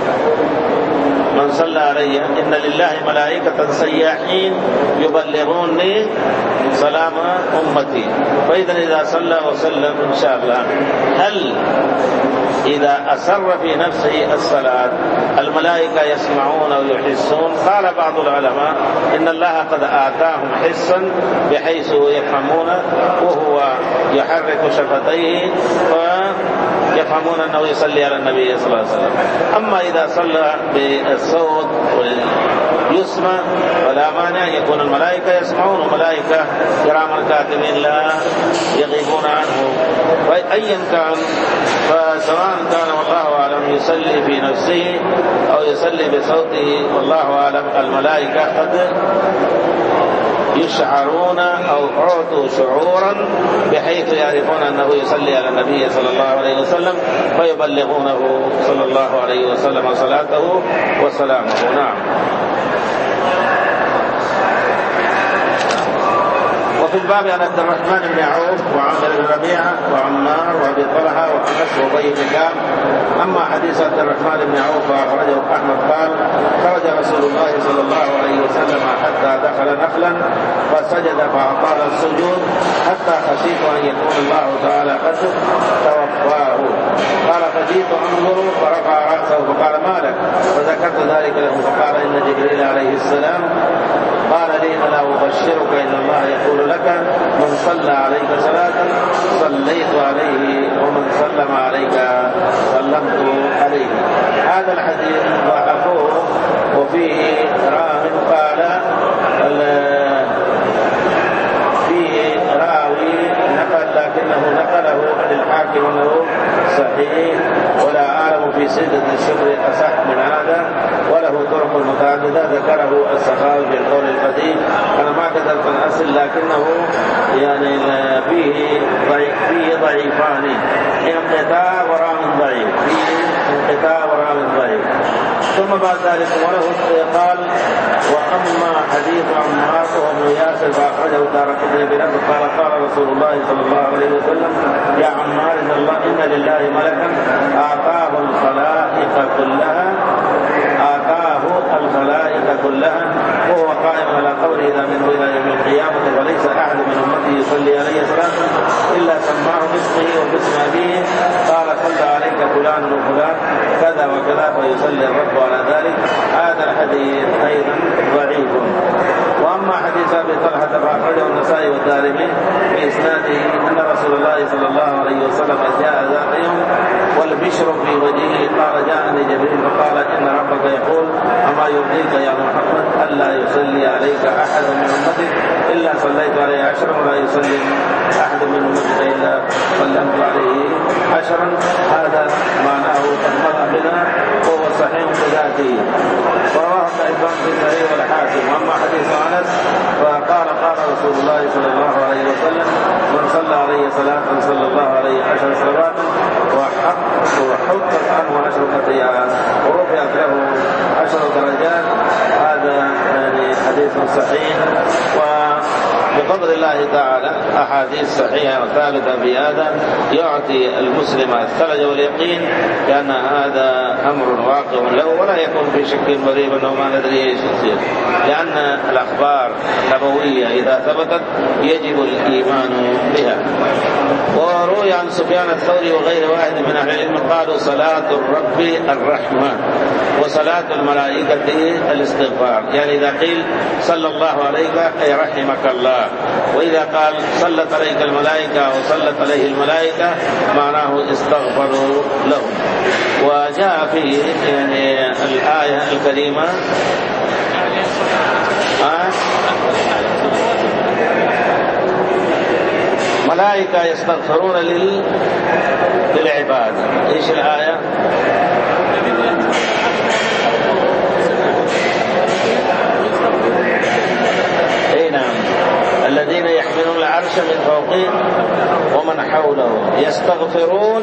من صلى علي إن لله ملائكة سياحين يبلغوني سلام أمتي. فإذا إذا صلى وسلم إن شاء الله هل إذا أسر في نفسه الصلاة الملائكة يسمعون ويحسون؟ قال بعض العلماء إن الله قد آتاهم حسا بحيث يفهمون وهو يحرك شفتيه ويفهمون أنه يصلي على النبي صلى الله عليه وسلم. أما إذا صلى بالصوت يسمع ولا مانع يكون الملائكة يسمعون وملائكة كراما كاتبين لا يغيبون عنه. وأيا كان فسواء كان والله أعلم يصلي في نفسه أو يصلي بصوته والله أعلم الملائكة قد يشعرون أو أعطوا شعورا بحيث يعرفون أنه يصلي على النبي صلى الله عليه وسلم فيبلغونه صلى الله عليه وسلم صلاته وسلامه. نعم. وفي الباب عن عبد الرحمن بن عوف وعامر بن ربيعة وعمار وابي طلحة وأنس وأبي بن كعب. أما حديث عبد الرحمن بن عوف فأخرجه أحمد قال خرج رسول الله صلى الله عليه وسلم حتى دخل نخلا فسجد فأطال السجود حتى خشيت أن يكون الله تعالى قد توفاه. قال فجئت أنظر فرفع رأسه فقال ما لك؟ فذكرت ذلك له فقال إن جبريل عليه السلام قال لي ألا أبشرك إن الله يقول لك من صلى عليك صلاة صليت عليه ومن سلم عليك سلمت عليه. هذا الحديث ضعفوه، وفيه راو قال فيه راوي نقل لكنه نقله عن الحاكم انه صحيح، ولا أعلم في سدة الشبر أصح من هذا، وله طرق متعددة ذكره السخاوي في القول القديم. أنا ما كتبت الأصل لكنه يعني فيه ضعيف فيه ضعيفان، انقطاع وراء ضعيف، فيه انقطاع وراء ضعيف. ثم بعد ذلك وله قال: وأما حديث عمار وابن ياسر فأخرجه الدارقطني بلفظ قال: قال رسول الله صلى الله عليه وسلم: يا عمار إن الله إن لله ملكا أعطاه الخلائق كلها آتاه الخلائق كلها وهو قائم على قوله: إذا منه إلى يوم القيامة وليس أحد من أمته يصلي عليه صلاة إلا سماه باسمه وباسم أبيه، قال: صلى عليك فلان وفلان كذا وكذا، فيصلي الرب على ذلك. هذا الحديث أيضا ضعيف. وأما حديث أبي طلحة فأخرجه النسائي والدارمي بإسناده أن رسول الله صلى الله عليه وسلم جاء ذات يوم والبشر في وجهه، قال: جاءني جبريل فقال: إن ربك يقول: أما يرضيك يا محمد ألا يصلي عليك أحد من أمتك إلا صليت عليه عشرا، ولا يصلي أحد من أمتك إلا سلمت عليه عشرا. هذا معناه قد مضى بنا وهو صحيح بذاته، ورواه ابن حبان في الصحيح والحاكم. واما حديث انس فقال: قال رسول الله صلى الله عليه وسلم: من صلى عليه صلاة صلى الله عليه عشر صلوات وحطت عنه عشر خطيئات ورفعت له عشر درجات. هذا يعني حديث صحيح، وبفضل الله تعالى أحاديث صحيحة وثابتة بهذا يعطي المسلم الثلج واليقين لأن هذا أمر واقع له، ولا يكون في شك مريب أنه ما ندري ايش يصير، لأن الأخبار النبوية إذا ثبتت يجب الإيمان بها. وروي عن سفيان الثوري وغير واحد من أهل العلم قالوا: صلاة الرب الرحمة وصلاة الملائكة الاستغفار. يعني إذا قيل صلى الله عليك أي رحمك الله، وإذا قال صلت عليك الملائكة وصلت عليه الملائكة معناه استغفروا له. وجاء في يعني الآية الكريمة آه ملائكة يستغفرون لل... للعباد. ايش الآية؟ اي نعم، الذين يحملون العرش من فوقه ومن حوله يستغفرون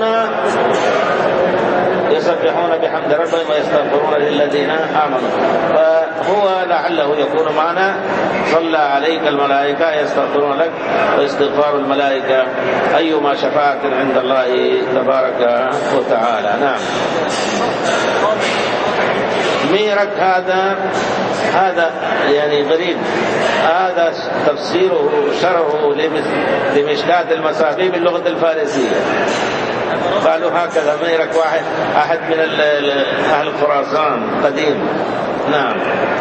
يسبحون بحمد ربهم ويستغفرون للذين آمنوا. فهو لعله يكون معنا صلى عليك الملائكة يستغفرون لك، واستغفار الملائكة أيما شفاعة عند الله تبارك وتعالى. نعم. ميرك هذا هذا يعني غريب، هذا تفسيره شرحه لمشكاة المصابيح باللغة الفارسية. قالوا هكذا ميرك واحد أحد من أهل خراسان قديم. نعم.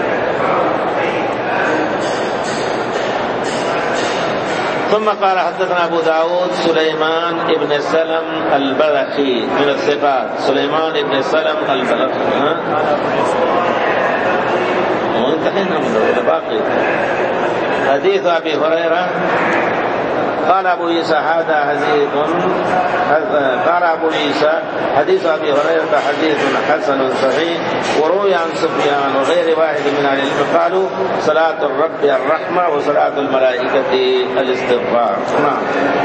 ثم قال: حدثنا أبو داود سليمان ابن سلم البلخي من الثقات. سليمان ابن سلم البلخي ها وانتهينا من باقي. حديث أبي هريرة قال أبو عيسى هذا حديث قال أبو عيسى حديث أبي هريرة حديث حسن صحيح. وروي عن سفيان وغير واحد من أهل العلم قالوا: صلاة الرب الرحمة وصلاة الملائكة الاستغفار. نعم.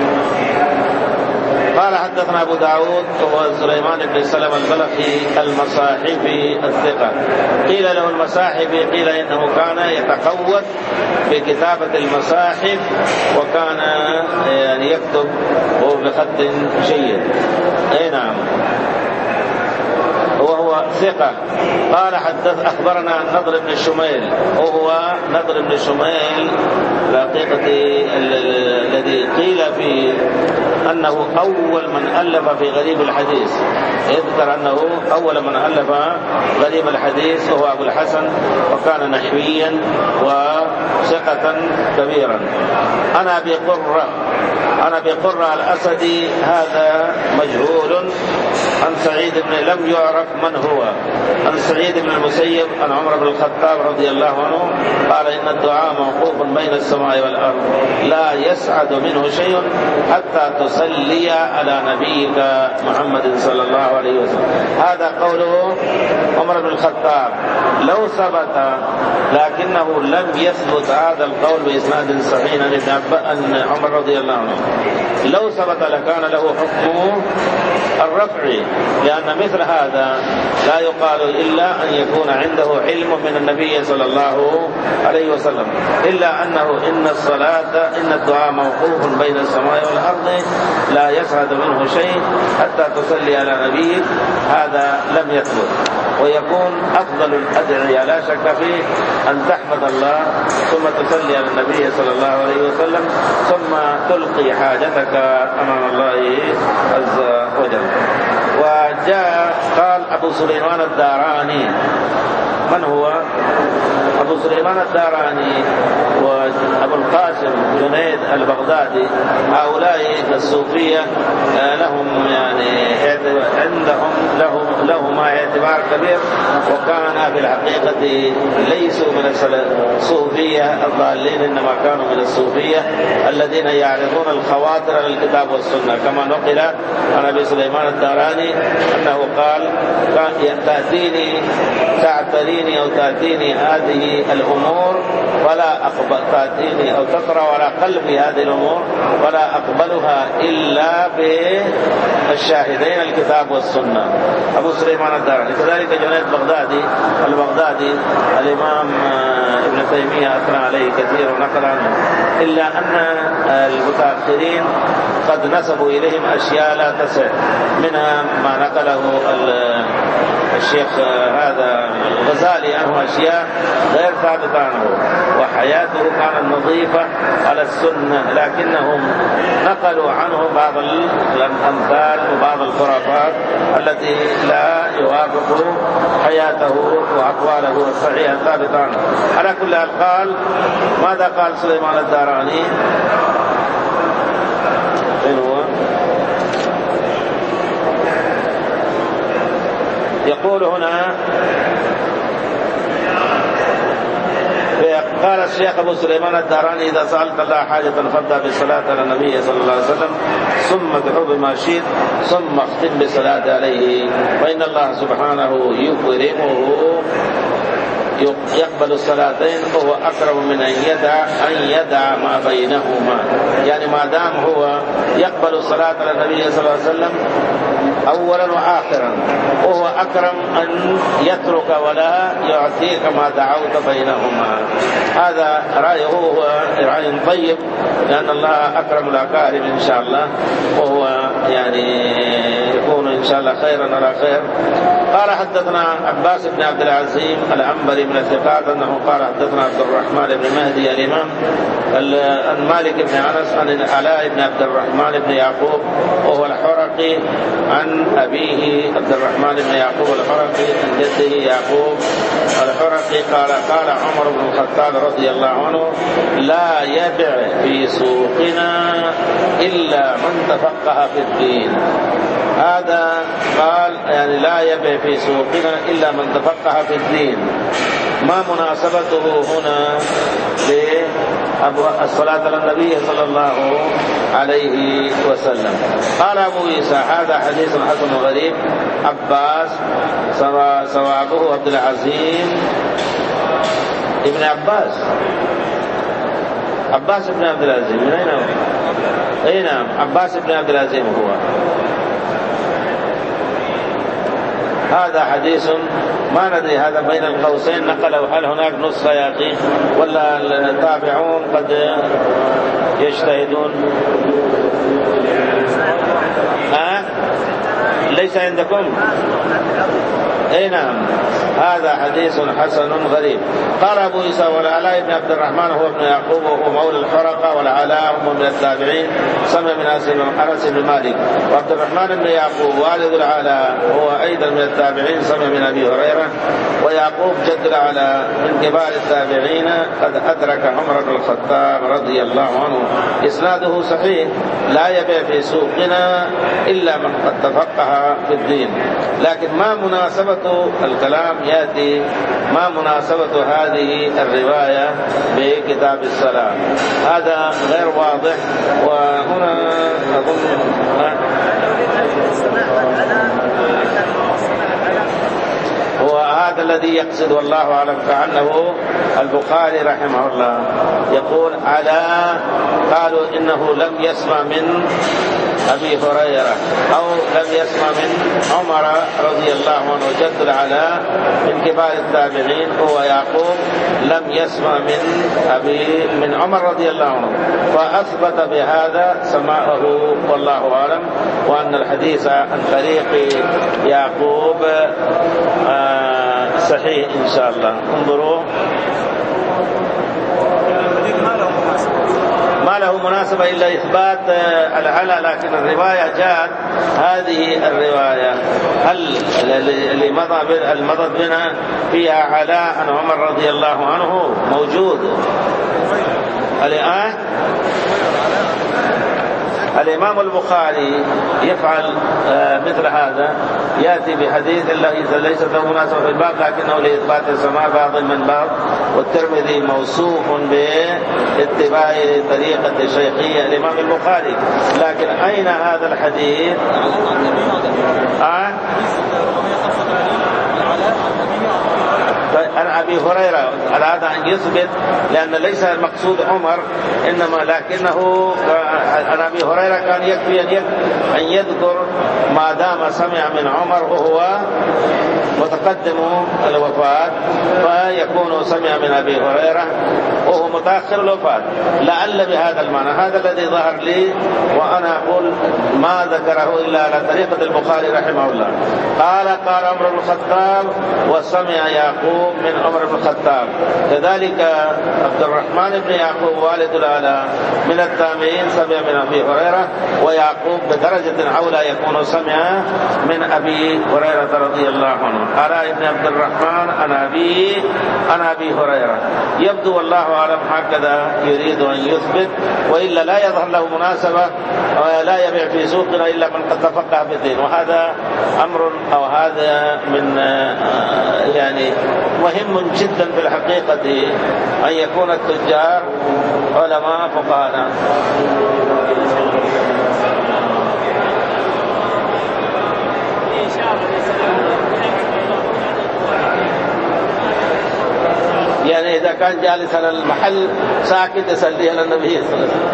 قال: حدثنا أبو داود وسليمان بن سلم البلخي المصاحبي الثقة. قيل له المصاحبي، قيل إنه كان يتقوت بكتابة المصاحف وكان يعني يكتب وهو بخط جيد. أي نعم. وهو ثقة. قال حدث أخبرنا نضر بن الشميل، وهو نضر بن الشميل الحقيقة الذي قيل فيه أنه أول من ألف في غريب الحديث، يذكر أنه أول من ألف غريب الحديث وهو أبو الحسن، وكان نحويا وثقة كبيرا. أنا أبي قرة أنا أبي قرة الأسدي هذا مجهول. عن سعيد بن لم يعرف من هو. عن سعيد بن المسيب عن عمر بن الخطاب رضي الله عنه قال إن الدعاء موقوف بين السماء والأرض لا يسعد منه شيء حتى تصلي على نبيك محمد صلى الله عليه وسلم. هذا قوله عمر بن الخطاب لو ثبت، لكنه لم يثبت هذا القول بإسناد صحيح عن عمر رضي الله عنه. لو ثبت لكان له حكم الرفع، لأن مثل هذا لا يقال إلا أن يكون عنده علم من النبي صلى الله عليه وسلم، إلا أنه إن الصلاة إن الدعاء موقوف بين السماء والأرض لا يسعد منه شيء حتى تصلي على نبيك، هذا لم يثبت. ويكون أفضل الأدعية لا شك فيه أن تحمد الله ثم تصلي على النبي صلى الله عليه وسلم ثم تلقي حاجتك أمام الله عز وجل. وجاء قال أبو سليمان الداراني. من هو أبو سليمان الداراني وأبو القاسم جنيد البغدادي؟ هؤلاء الصوفية لهم يعني عندهم لهم لهما اعتبار كبير، وكان في الحقيقة ليسوا من الصوفية الضالين، إنما كانوا من الصوفية الذين يعرضون الخواطر للكتاب والسنة، كما نقل عن أبي سليمان الداراني أنه قال تأتيني تعتريني أو تأتيني هذه الأمور ولا أقبل تأتيني أو تطرأ على قلبي هذه الأمور ولا أقبلها إلا بالشاهدين الكتاب والسنة. أبو سليمان الداراني. كذلك جنيد بغدادي البغدادي الإمام ابن تيمية أثنى عليه كثير ونقل عنه، إلا أن المتأخرين قد نسبوا إليهم أشياء لا تصح، منها ما نقله الشيخ هذا الغزالي عنه أشياء غير ثابتة عنه، وحياته كانت نظيفة على السنة، لكنهم نقلوا عنه بعض الأمثال وبعض الخرافات التي لا يوافق حياته وأقواله الصحيحة الثابتة عنه. على كل حال قال ماذا قال سليمان الداراني؟ يقول هنا قال الشيخ أبو سليمان الداراني إذا سألت الله حاجة فابدأ بالصلاة على النبي صلى الله عليه وسلم ثم ادعو بما شئت ثم اختم بالصلاة عليه، فإن الله سبحانه يكرمه يقبل الصلاتين وهو أقرب من أن يدع أن يدع ما بينهما. يعني ما دام هو يقبل الصلاة على النبي صلى الله عليه وسلم أولا وآخرا، وهو أكرم أن يترك ولا يعطيك ما دعوت بينهما. هذا رأيه هو رأي طيب، لأن الله أكرم الأكارم إن شاء الله، وهو يعني يكون إن شاء الله خيرا على خير. قال حدثنا عباس بن عبد العزيز العنبري من الثقات أنه قال حدثنا عبد الرحمن بن مهدي الإمام عن مالك بن أنس عن العلاء بن عبد الرحمن بن يعقوب وهو الحرقي عن أبيه عبد الرحمن بن يعقوب الحرقي عن جده يعقوب الحرقي قال قال عمر بن الخطاب رضي الله عنه لا يبع في سوقنا إلا من تفقه في الدين. هذا قال يعني لا يبع في سوقنا إلا من تفقه في الدين. ما مناسبته هنا بالصلاة على النبي صلى الله عليه وسلم؟ قال أبو عيسى هذا حديث حسن غريب. عباس صوابه عبد العزيز ابن عباس عباس ابن عبد العزيز من أين هو؟ أي نعم عباس ابن عبد العزيز هو. هذا حديث ما ندري هذا بين القوسين نقله، هل هناك نسخة يا أخي ولا التابعون قد يجتهدون؟ ها؟ ليس عندكم؟ اي نعم، هذا حديث حسن غريب. قال أبو عيسى: والعلاء بن عبد الرحمن هو ابن يعقوب وهو مولى الحرقة، والعلاء هم من التابعين سمع من أنس بن مالك. وعبد الرحمن بن يعقوب والد العلاء هو أيضا من التابعين سمع من أبي هريرة. ويعقوب جد العلاء من كبار التابعين قد أدرك عمر بن الخطاب رضي الله عنه. إسناده صحيح: لا يبيع في سوقنا إلا من قد تفقه في الدين. لكن ما مناسبة الكلام يأتي، ما مناسبة هذه الرواية بكتاب الصلاة؟ هذا غير واضح. وهنا أظن هو هذا الذي يقصد والله أعلم، كأنه البخاري رحمه الله يقول على قالوا إنه لم يسمع من أبي هريرة أو لم يسمع من عمر رضي الله عنه. جد العلاء من كبار التابعين هو يعقوب لم يسمع من أبي من عمر رضي الله عنه، فأثبت بهذا سماعه والله أعلم، وأن الحديث عن طريق يعقوب صحيح إن شاء الله. انظروا، ما له مناسبة إلا إثبات العلا، لكن الرواية جاءت هذه الرواية هل اللي مضت بنا فيها علاء عن عمر رضي الله عنه موجود الآن. الإمام البخاري يفعل مثل هذا، يأتي بحديث ليس له مناسبة في الباب لكنه لإثبات سماع بعض من بعض. والترمذي موصوف باتباع طريقة الشيخية الإمام البخاري، لكن أين هذا الحديث؟ آه؟ عن أبي هريرة. على هذا أن يثبت، لأن ليس المقصود عمر إنما لكنه عن أبي هريرة كان يكفي أن يذكر ما دام سمع من عمر وهو متقدم الوفاة، فيكون سمع من أبي هريرة وهو متأخر الوفاة، لعل بهذا المعنى. هذا الذي ظهر لي، وأنا أقول ما ذكره إلا على طريقة البخاري رحمه الله. قال قال عمر بن الخطاب وسمع يعقوب من عمر بن الخطاب. كذلك عبد الرحمن بن يعقوب والد العلاء من التابعين سمع من أبي هريرة، ويعقوب بدرجة أولى يكون سمع من أبي هريرة رضي الله عنه. علاء بن عبد الرحمن عن أبيه عن أبي هريرة. يبدو والله أعلم هكذا يريد أن يثبت، وإلا لا يظهر له مناسبة، ولا يبيع في سوقنا إلا من قد تفقه في الدين. وهذا أمر أو هذا من يعني مهم جدا في الحقيقة أن يكون التجار علماء فقهاء. يعني إذا كان جالس على المحل ساكت يصلي على النبي صلى الله عليه وسلم.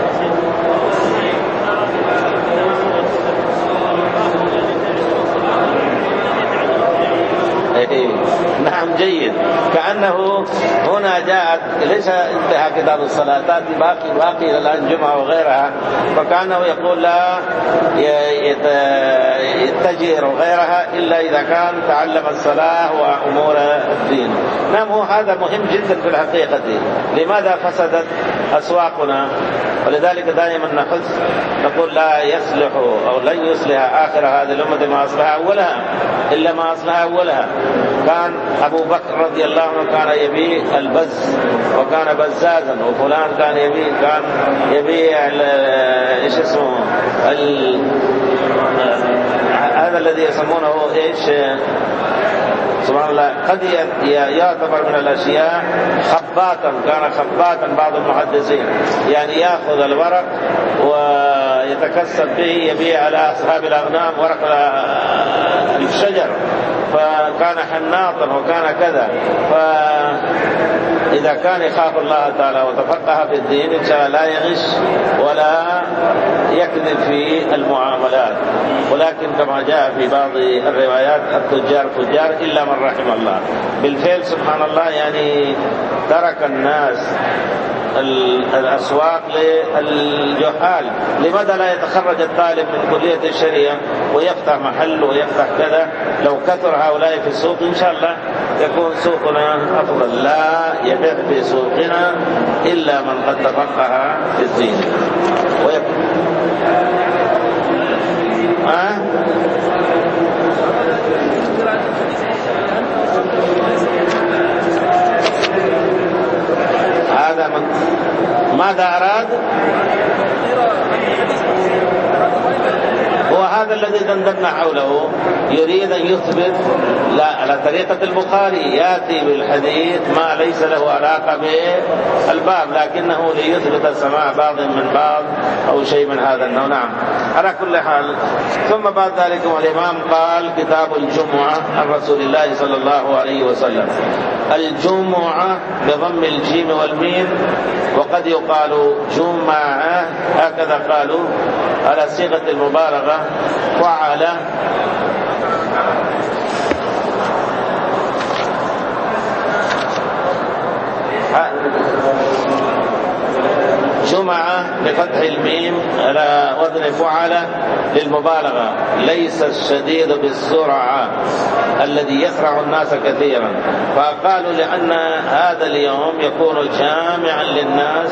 نعم جيد. كأنه هنا جاءت ليس انتهى كتاب الصلاة، تأتي باقي باقي إلى الآن جمعة وغيرها، فكأنه يقول لا يتجر غيرها إلا إذا كان تعلم الصلاة وأمور الدين. نعم هذا مهم جدا في الحقيقة. لماذا فسدت أسواقنا؟ ولذلك دائما نحث نقول لا يصلح أو لن يصلح آخر هذه الأمة ما أصلح أولها إلا ما أصلح أولها. كان أبو بكر رضي الله عنه كان يبيع البز وكان بزازا، وفلان كان يبيع كان يبيع ايش اسمه هذا الذي يسمونه ايش سبحان الله، قد يعتبر من الأشياء خباطا، كان خباطا بعض المحدثين، يعني يأخذ الورق ويتكسب به يبيع على أصحاب الأغنام ورق الشجر، فكان حناطا وكان كذا. فإذا كان يخاف الله تعالى وتفقه في الدين إن شاء الله لا يغش ولا يكذب في المعاملات. ولكن كما جاء في بعض الروايات التجار فجار إلا من رحم الله. بالفعل سبحان الله يعني ترك الناس الأسواق للجهال. لماذا لا يتخرج الطالب من كلية الشريعة ويفتح محل ويفتح كذا؟ لو كثر هؤلاء في السوق إن شاء الله يكون سوقنا أفضل. لا يبيع في سوقنا إلا من قد تفقه في الدين. ويكون أه؟ هذا من ماذا أراد؟ هو هذا الذي دندنا حوله، يريد أن يثبت لا على طريقة البخاري، يأتي بالحديث ما ليس له علاقة بالباب لكنه ليثبت سماع بعض من بعض أو شيء من هذا النوع. نعم. على كل حال، ثم بعد ذلك الإمام قال كتاب الجمعة عن رسول الله صلى الله عليه وسلم. الجمعة بضم الجيم والميم، وقد يقال جمعة، هكذا قالوا على صيغة المبالغة فعل. جمعة بفتح الميم على وزن فعل للمبالغة. ليس الشديد بالسرعة الذي يسرع الناس كثيرا، فقالوا لأن هذا اليوم يكون جامعا للناس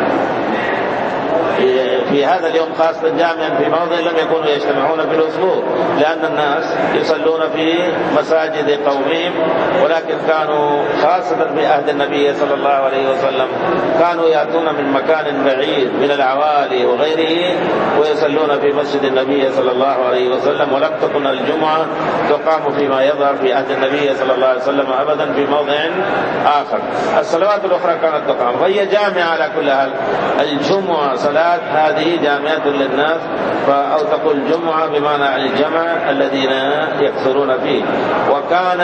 في هذا اليوم خاصة، جامعا في موضع لم يكونوا يجتمعون في الأسبوع، لأن الناس يصلون في مساجد قومهم، ولكن كانوا خاصة في عهد النبي صلى الله عليه وسلم كانوا يأتون من مكان بعيد من العوالي وغيره ويصلون في مسجد النبي صلى الله عليه وسلم. ولم تكن الجمعة تقام فيما يظهر في عهد النبي صلى الله عليه وسلم أبدا في موضع آخر. الصلوات الأخرى كانت تقام، وهي جامعة على كل حال. الجمعة صلاة هذه جامعة للناس، أو تقول جمعة بمعنى الجمع الذين يكثرون فيه. وكان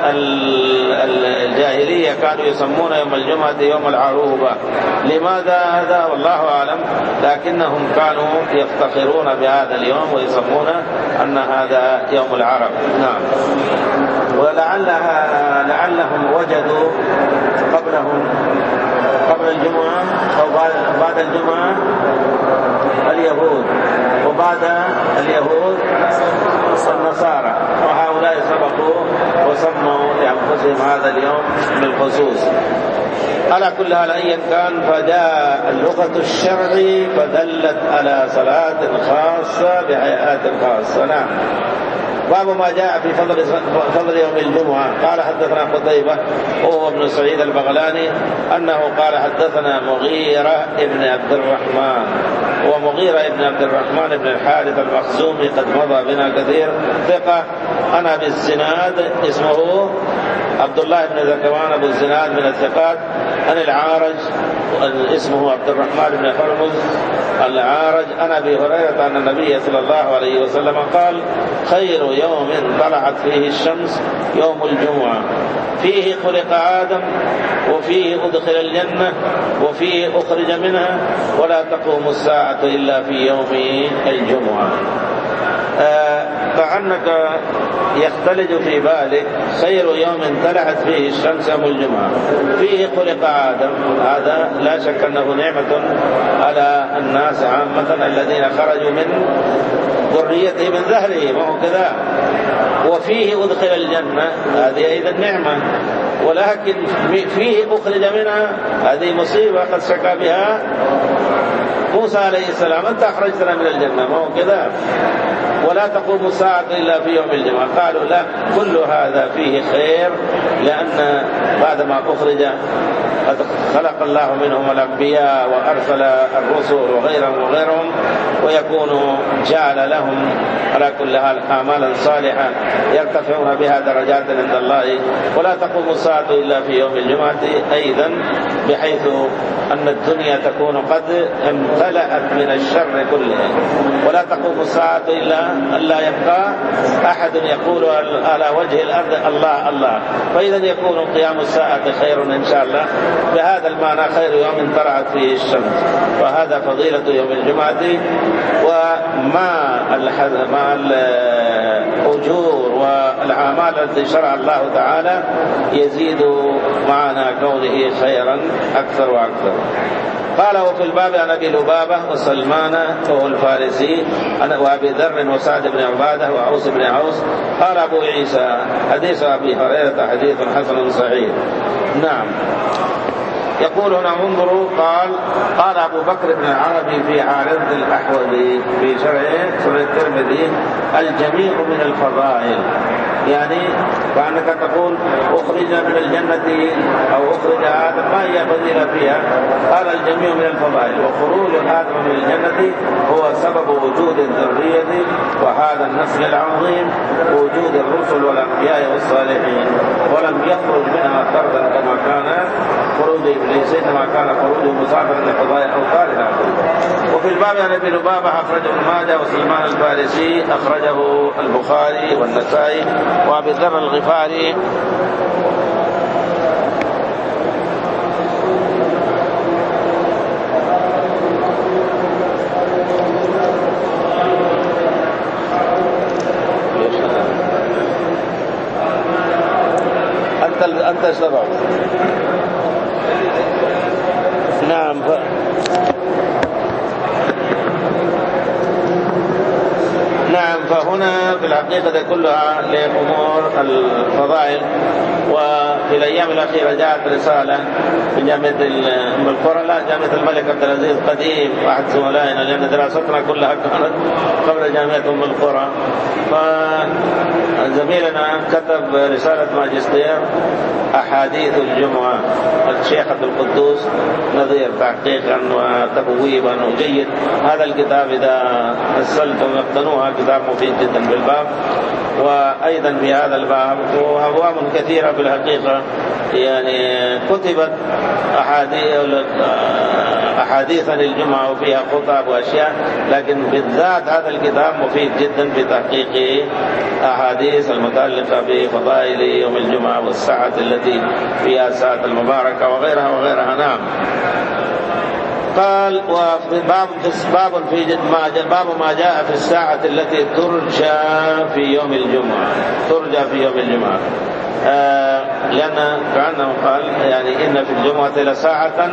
الجاهلية كانوا يسمون يوم الجمعة يوم العروبة. لماذا هذا والله أعلم، لكنهم كانوا يفتخرون بهذا اليوم ويسمون أن هذا يوم العرب. نعم. ولعلها لعلهم وجدوا قبلهم قبل الجمعة أو بعد الجمعة اليهود، وبعد اليهود النصارى، وهؤلاء سبقوا وسموا لأنفسهم هذا اليوم بالخصوص. على كل حال أيا كان، فجاء اللغة الشرعي فدلت على صلاة خاصة بهيئات خاصة. نعم. باب ما جاء في فضل فضل يوم الجمعة. قال حدثنا قتيبة وهو ابن سعيد البغلاني أنه قال حدثنا مغيرة ابن عبد الرحمن، ومغيرة ابن عبد الرحمن بن الحارث المخزومي قد مضى بنا كثير، ثقة. أنا بالزناد اسمه عبد الله بن ذكوان أبو الزناد من الثقات. عن العارج اسمه عبد الرحمن بن هرمز العارج. عن أبي هريرة أن النبي صلى الله عليه وسلم قال خير يوم طلعت فيه الشمس يوم الجمعة، فيه خلق آدم وفيه أدخل الجنة وفيه أخرج منها، ولا تقوم الساعة إلا في يوم الجمعة. كأنك يختلج في بالك خير يوم طلعت فيه الشمس يوم الجمعة، فيه خلق آدم، هذا لا شك أنه نعمة على الناس عامة الذين خرجوا من ذريته من ظهره، ما هو كذا. وفيه أدخل الجنة، هذه أيضا نعمة، ولكن فيه أخرج منها، هذه مصيبة قد شكى بها موسى عليه السلام، أنت أخرجتنا من الجنة، ما هو كذا. ولا تقوم الساعة إلا في يوم الجمعة. قالوا لا، كل هذا فيه خير، لأن بعدما أخرج قد خلق الله منهم الأنبياء وأرسل الرسل وغيرهم وغيرهم، ويكون جعل لهم على كل حال أعمالا صالحة يرتفعون بها درجات عند الله. ولا تقوم الساعة إلا في يوم الجمعة أيضا، بحيث أن الدنيا تكون قد امتلأت من الشر كله. ولا تقوم الساعة إلا أن لا يبقى أحد يقول على وجه الأرض الله الله، فإذا يكون قيام الساعة خير إن شاء الله. بهذا المعنى خير يوم طلعت فيه الشمس، وهذا فضيلة يوم الجمعة وما مع الأجور والأعمال التي شرع الله تعالى يزيد معنى كونه خيرا أكثر وأكثر. قال وفي الباب عن أبي لبابة وسلمان وهو الفارسي وأبي ذر وسعد بن عبادة وعوس بن عوس. قال أبو عيسى حديث أبي هريرة حديث حسن صحيح. نعم. يقول هنا انظروا قال قال أبو بكر بن العربي في عارض الأحوذي في شرح سنن الترمذي الجميع من الفضائل، يعني كأنك تقول أخرج من الجنة أو أخرج آدم ما هي فضيلة فيها؟ قال الجميع من الفضائل، وخروج آدم من الجنة هو سبب وجود الذرية وهذا النسل العظيم وجود الرسل والأنبياء والصالحين، ولم يخرج منها فردا كما كان خروج إبليس كما كان خروج مسافر لقضاء أوطار الأرض. وفي الباب عن أبي لبابة أخرجه ابن ماجه وسلمان الفارسي أخرجه البخاري والنسائي وأبي ذر الغفاري. أنت أنت سبب. نعم. ف... نعم فهنا في الحقيقة كلها لأمور الفضائل. وفي الأيام الأخيرة جاءت رسالة من جامعة أم القرى لا جامعة الملك عبد العزيز قديم واحد زملائنا لأن دراستنا كلها كانت قبل جامعة أم القرى، فزميلنا كتب رسالة ماجستير أحاديث الجمعة الشيخ عبد القدوس نظير تحقيقا وتبويبا وجيد. هذا الكتاب إذا أرسلتم يقتنوها كتاب مفيد جدا بالباب. وأيضا في هذا الباب وأبواب كثيرة في الحقيقة يعني كتبت أحاديث للجمعة وفيها خطب وأشياء، لكن بالذات هذا الكتاب مفيد جدا في تحقيق أحاديث المتعلقة بفضائل يوم الجمعة والساعة التي فيها الساعة المباركة وغيرها وغيرها. نعم. قال وفي باب باب في ما باب ما جاء في الساعة التي ترجى في يوم الجمعة ترجى في يوم الجمعة آه لأن كأنه قال يعني إن في الجمعة لساعة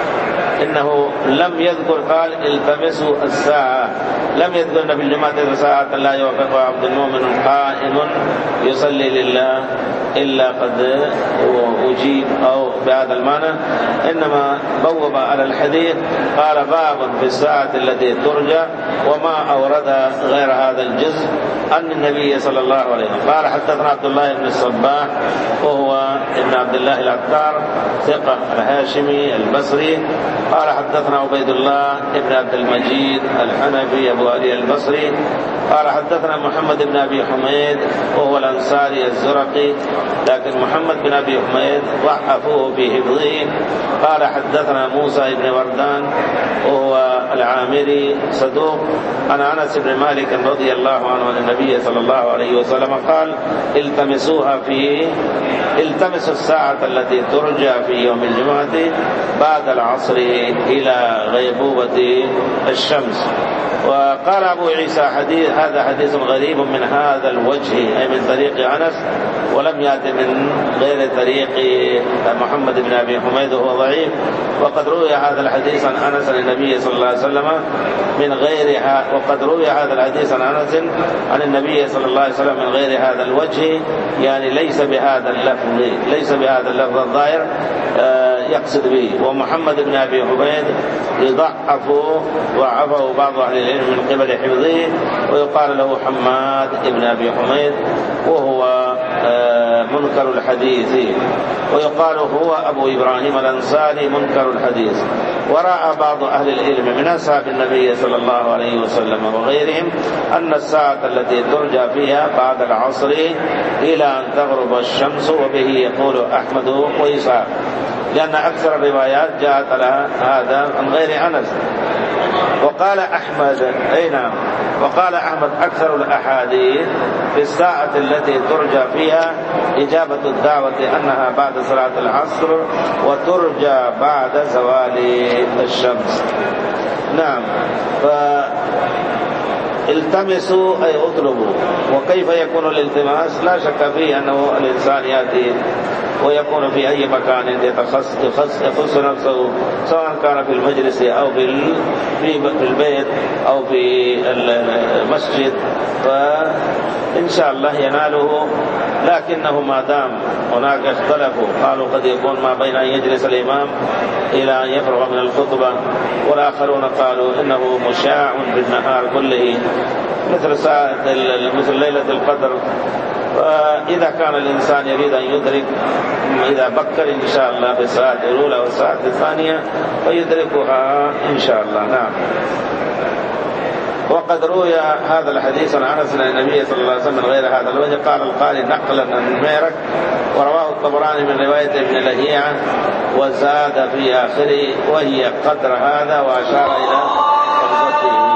إنه لم يذكر قال التمسوا الساعة، لم يذكر أن في الجمعة ساعة لا يوافقها عبد المؤمن قائم يصلي لله إلا قد أجيب أو بهذا المعنى، إنما بوب على الحديث قال باب في الساعة التي ترجى وما أوردها غير هذا الجزء أن النبي صلى الله عليه وسلم قال حدثنا عبد الله بن الصباح وهو ابن عبد الله العطار ثقة الهاشمي البصري قال حدثنا عبيد الله ابن عبد المجيد الحنفي أبو علي البصري قال حدثنا محمد بن أبي حميد وهو الأنصاري الزرقي، لكن محمد بن أبي حميد ضعفوه في حفظه. قال حدثنا موسى بن وردان وهو العامري صدوق عن أنس بن مالك رضي الله عنه عن النبي صلى الله عليه وسلم قال التمسوها في التمسوا الساعة التي ترجى في يوم الجمعة بعد العصر إلى غيبوبة الشمس. وقال أبو عيسى حديث هذا حديث غريب من هذا الوجه أي من طريق أنس ولم يأتي من غير طريق محمد بن أبي حميد وهو ضعيف. وقد روي هذا الحديث عن أنس عن النبي صلى الله عليه وسلم من غير وقد روي هذا الحديث عن أنس عن النبي صلى الله عليه وسلم من غير هذا الوجه، يعني ليس بهذا اللفظ ليس بهذا اللفظ الظاهر يقصد به. ومحمد بن أبي حميد يضعفه ضعفه بعض أهل العلم من قبل حفظه ويقال له حماد بن أبي حميد وهو منكر الحديث، ويقال هو أبو إبراهيم الأنصاري منكر الحديث. ورأى بعض أهل العلم من أصحاب النبي صلى الله عليه وسلم وغيرهم أن الساعة التي ترجى فيها بعد العصر إلى أن تغرب الشمس، وبه يقول أحمد وإسحاق، لأن أكثر الروايات جاءت لها هذا من غير أنس. وقال أحمد أي نعم وقال أحمد أكثر الأحاديث في الساعة التي ترجى فيها إجابة الدعوة أنها بعد صلاة العصر وترجى بعد زوال الشمس. نعم. فالتمسوا أي اطلبوا. وكيف يكون الالتماس؟ لا شك فيه أنه الإنسان يأتي ويكون في أي مكان يتخص يخص نفسه، سواء كان في المجلس أو في البيت أو في المسجد، فإن شاء الله يناله. لكنه ما دام هناك اختلفوا، قالوا قد يكون ما بين أن يجلس الإمام إلى أن يفرغ من الخطبة، والآخرون قالوا إنه مشاع بالنهار كله مثل ساعة مثل ليلة القدر. فإذا كان الإنسان يريد أن يدرك إذا بكر إن شاء الله في الساعة الأولى والساعة الثانية فيدركها إن شاء الله. نعم. وقد روي هذا الحديث عن أنس عن النبي صلى الله عليه وسلم من غير هذا الوجه. قال القارئ نقلا عن الميرك، ورواه الطبراني من رواية ابن لهيعة وزاد في آخره وهي قدر هذا، وأشار إلى قبضته.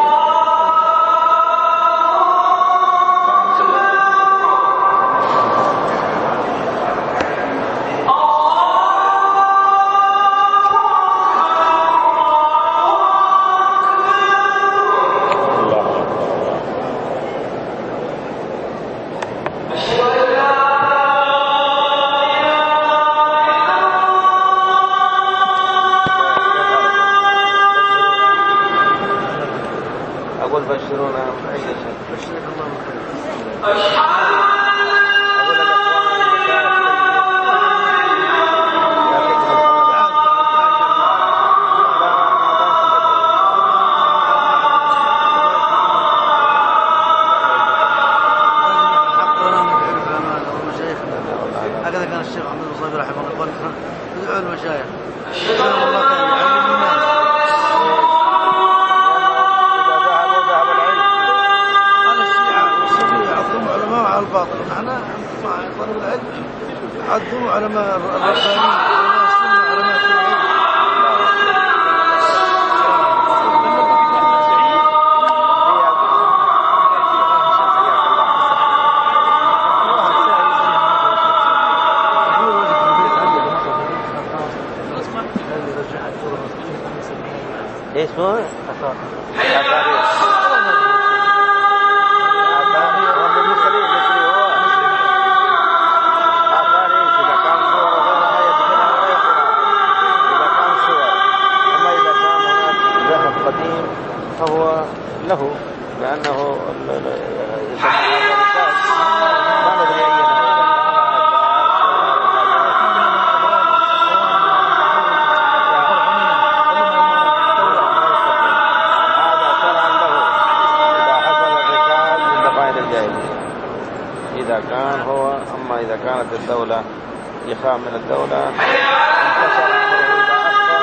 إذا كان هو. أما إذا كانت الدولة يخاف من الدولة انتشر أمره إذا أخطأ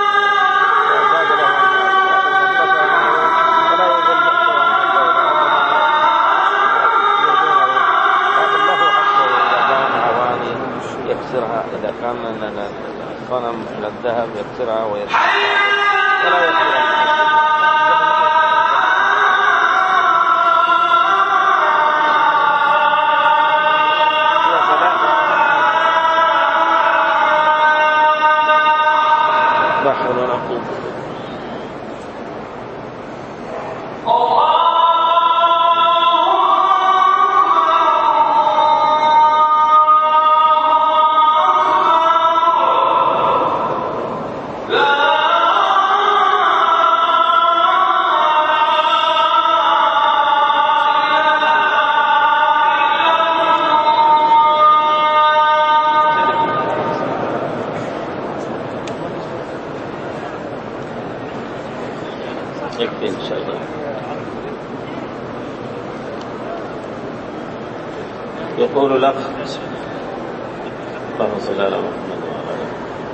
وزاد له الناس، فلا يضل لكن له حقه إذا كان أواني يكسرها، إذا كان الصنم من الذهب يكسرها ويكسرها ولا يكسرها. يقول الأخ اللهم صل على محمد وعلى آله.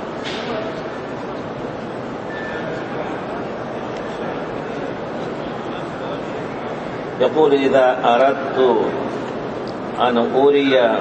يقول إذا أردت أن أري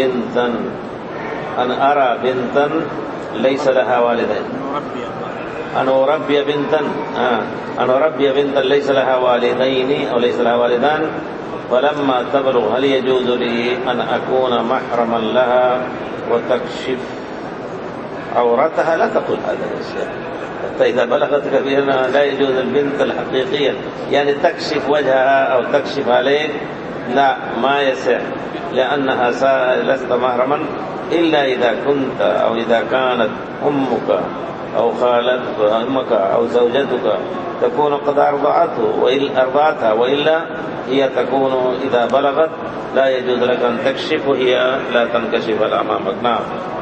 بنتا أن أرى بنتا ليس لها والدين أن أربي بنتا آه أن أربي بنتا ليس لها والدين أو ليس لها والدان فلما تبلغ هل يجوز لي أن أكون محرما لها وتكشف عورتها؟ لا تقول هذا الشيء حتى إذا بلغت كبيرا لا يجوز البنت الحقيقية يعني تكشف وجهها أو تكشف عليك، لا ما يصح، لأنها لست محرما إلا إذا كنت أو إذا كانت أمك أو خالتك أمك أو زوجتك تكون قد أرضعته وإلا أرضعتها، وإلا هي تكون إذا بلغت لا يجوز لك أن تكشف وهي لا تنكشف أمامك. نعم.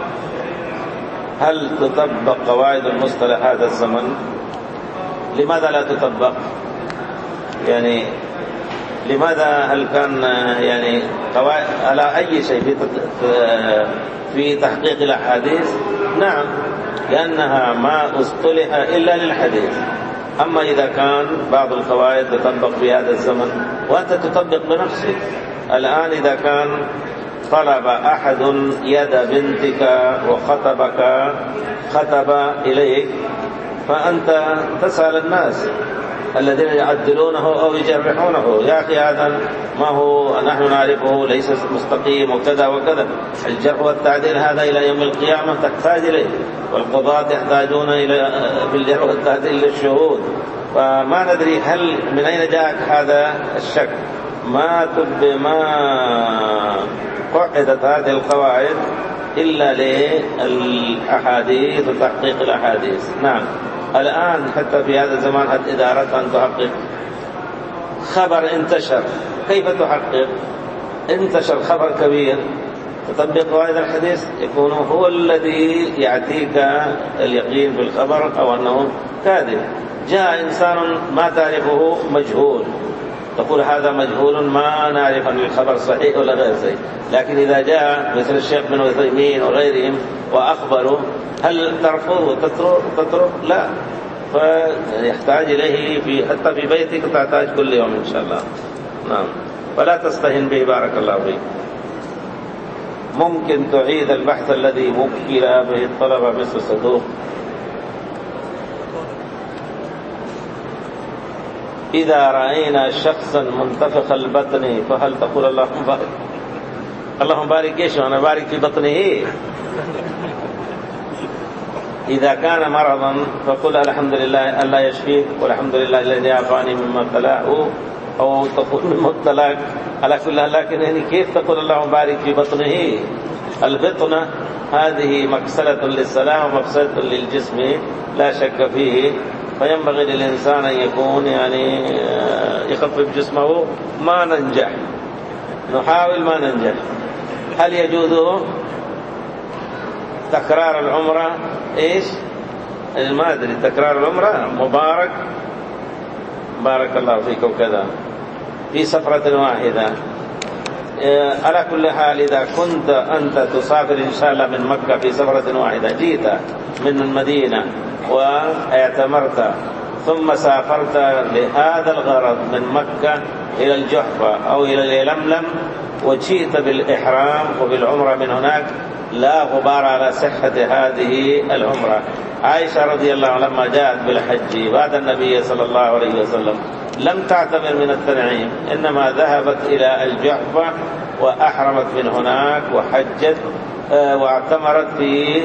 هل تطبق قواعد المصطلح هذا الزمن؟ لماذا لا تطبق؟ يعني لماذا؟ هل كان يعني قواعد على أي شيء في في تحقيق الأحاديث؟ نعم، لأنها ما اصطلح إلا للحديث. أما إذا كان بعض القواعد تطبق في هذا الزمن وأنت تطبق بنفسك، الآن إذا كان طلب أحد يد بنتك وخطبك خطب إليك فأنت تسأل الناس الذين يعدلونه أو يجرحونه، يا أخي هذا ما هو نحن نعرفه ليس مستقيم وكذا وكذا. الجرح والتعديل هذا إلى يوم القيامة تحتاج إليه، والقضاة يحتاجون إلى في الجرح والتعديل للشهود. فما ندري هل من أين جاءك هذا الشك. ما تب ما قعدت هذه القواعد إلا للأحاديث وتحقيق الأحاديث. نعم. الآن حتى في هذا الزمان إذا أردت أن تحقق خبر انتشر، كيف تحقق؟ انتشر خبر كبير، تطبق قواعد الحديث يكون هو الذي يعطيك اليقين بالخبر أو أنه كاذب. جاء إنسان ما تعرفه مجهول، تقول هذا مجهول ما نعرف أن الخبر صحيح ولا غير صحيح. لكن إذا جاء مثل الشيخ بن عثيمين وغيرهم وأخبروا، هل ترفض وتترك؟ لا، فيحتاج إليه في حتى في بيتك تحتاج كل يوم إن شاء الله. نعم. فلا تستهن به. بارك الله فيك. ممكن تعيد البحث الذي وكل به الطلبة مثل الصدوق؟ إذا رأينا شخصا منتفخ البطن فهل تقول اللهم بارك؟ اللهم بارك ايش؟ أنا بارك في بطنه. إذا كان مرضا فقل الحمد لله ألا يشفيك والحمد لله الذي عافاني مما ابتلاه، أو تقول مما ابتلاك على كل. لكن يعني كيف تقول اللهم بارك في بطنه؟ البطنة هذه مكسلة للسلام ومكسلة للجسم لا شك فيه، فينبغي للإنسان أن يكون يعني يخفف جسمه. ما ننجح، نحاول ما ننجح. هل يجوز تكرار العمرة؟ إيش ما أدري. تكرار العمرة مبارك، بارك الله فيك وكذا، في سفرة واحدة. على كل حال إذا كنت أنت تسافر إن شاء الله من مكة في سفرة واحدة، جيت من المدينة واعتمرت ثم سافرت لهذا الغرض من مكة إلى الجحفة أو إلى اليلملم وجئت بالإحرام وبالعمرة من هناك، لا غبار على صحة هذه العمرة. عائشة رضي الله عنها لما جاءت بالحج بعد النبي صلى الله عليه وسلم لم تعتمر من التنعيم، إنما ذهبت إلى الجحفة وأحرمت من هناك وحجت واعتمرت في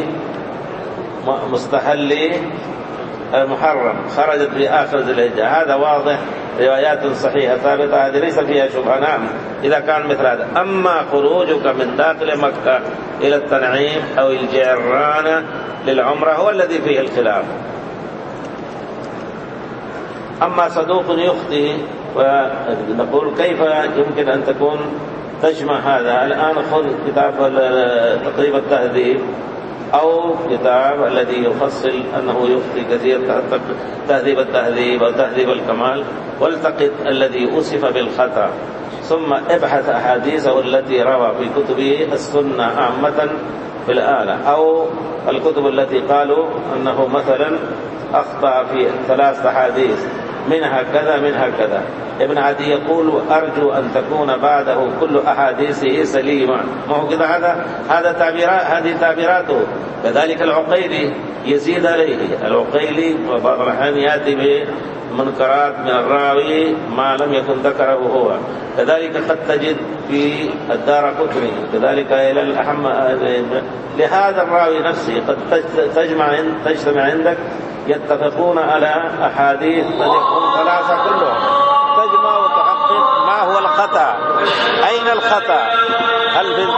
مستحل المحرم، خرجت في آخر ذي الحجة. هذا واضح، روايات صحيحة ثابتة، هذه ليس فيها شبهة. نعم إذا كان مثل هذا. أما خروجك من داخل مكة إلى التنعيم أو الجيران للعمرة هو الذي فيه الخلاف. أما صدوق يخطئ ونقول كيف يمكن أن تكون تجمع هذا؟ الآن خذ كتاب تقريب التهذيب أو كتاب الذي يفصل أنه يخطئ كثير، تهذيب التهذيب أو تهذيب الكمال، والتقط الذي أسف بالخطأ، ثم ابحث أحاديثه التي روى في كتبه السنة عامة في الآلة، أو الكتب التي قالوا أنه مثلا أخطأ في ثلاث أحاديث منها كذا منها كذا. ابن عدي يقول أرجو أن تكون بعده كل أحاديثه سليمة. ما هو كذا، هذا هذا تعبيرات، هذه تعبيراته. كذلك العقيلي يزيد عليه، العقيلي وبعض الأحيان يأتي بمنكرات من الراوي ما لم يكن ذكره هو. كذلك قد تجد في الدارقطني كذلك إلى الأهم. لهذا الراوي نفسه قد تجمع تجتمع عندك يتفقون على أحاديث قد يكون ثلاثة كلهم، تجمع وتحقق ما هو الخطأ، أين الخطأ، هل في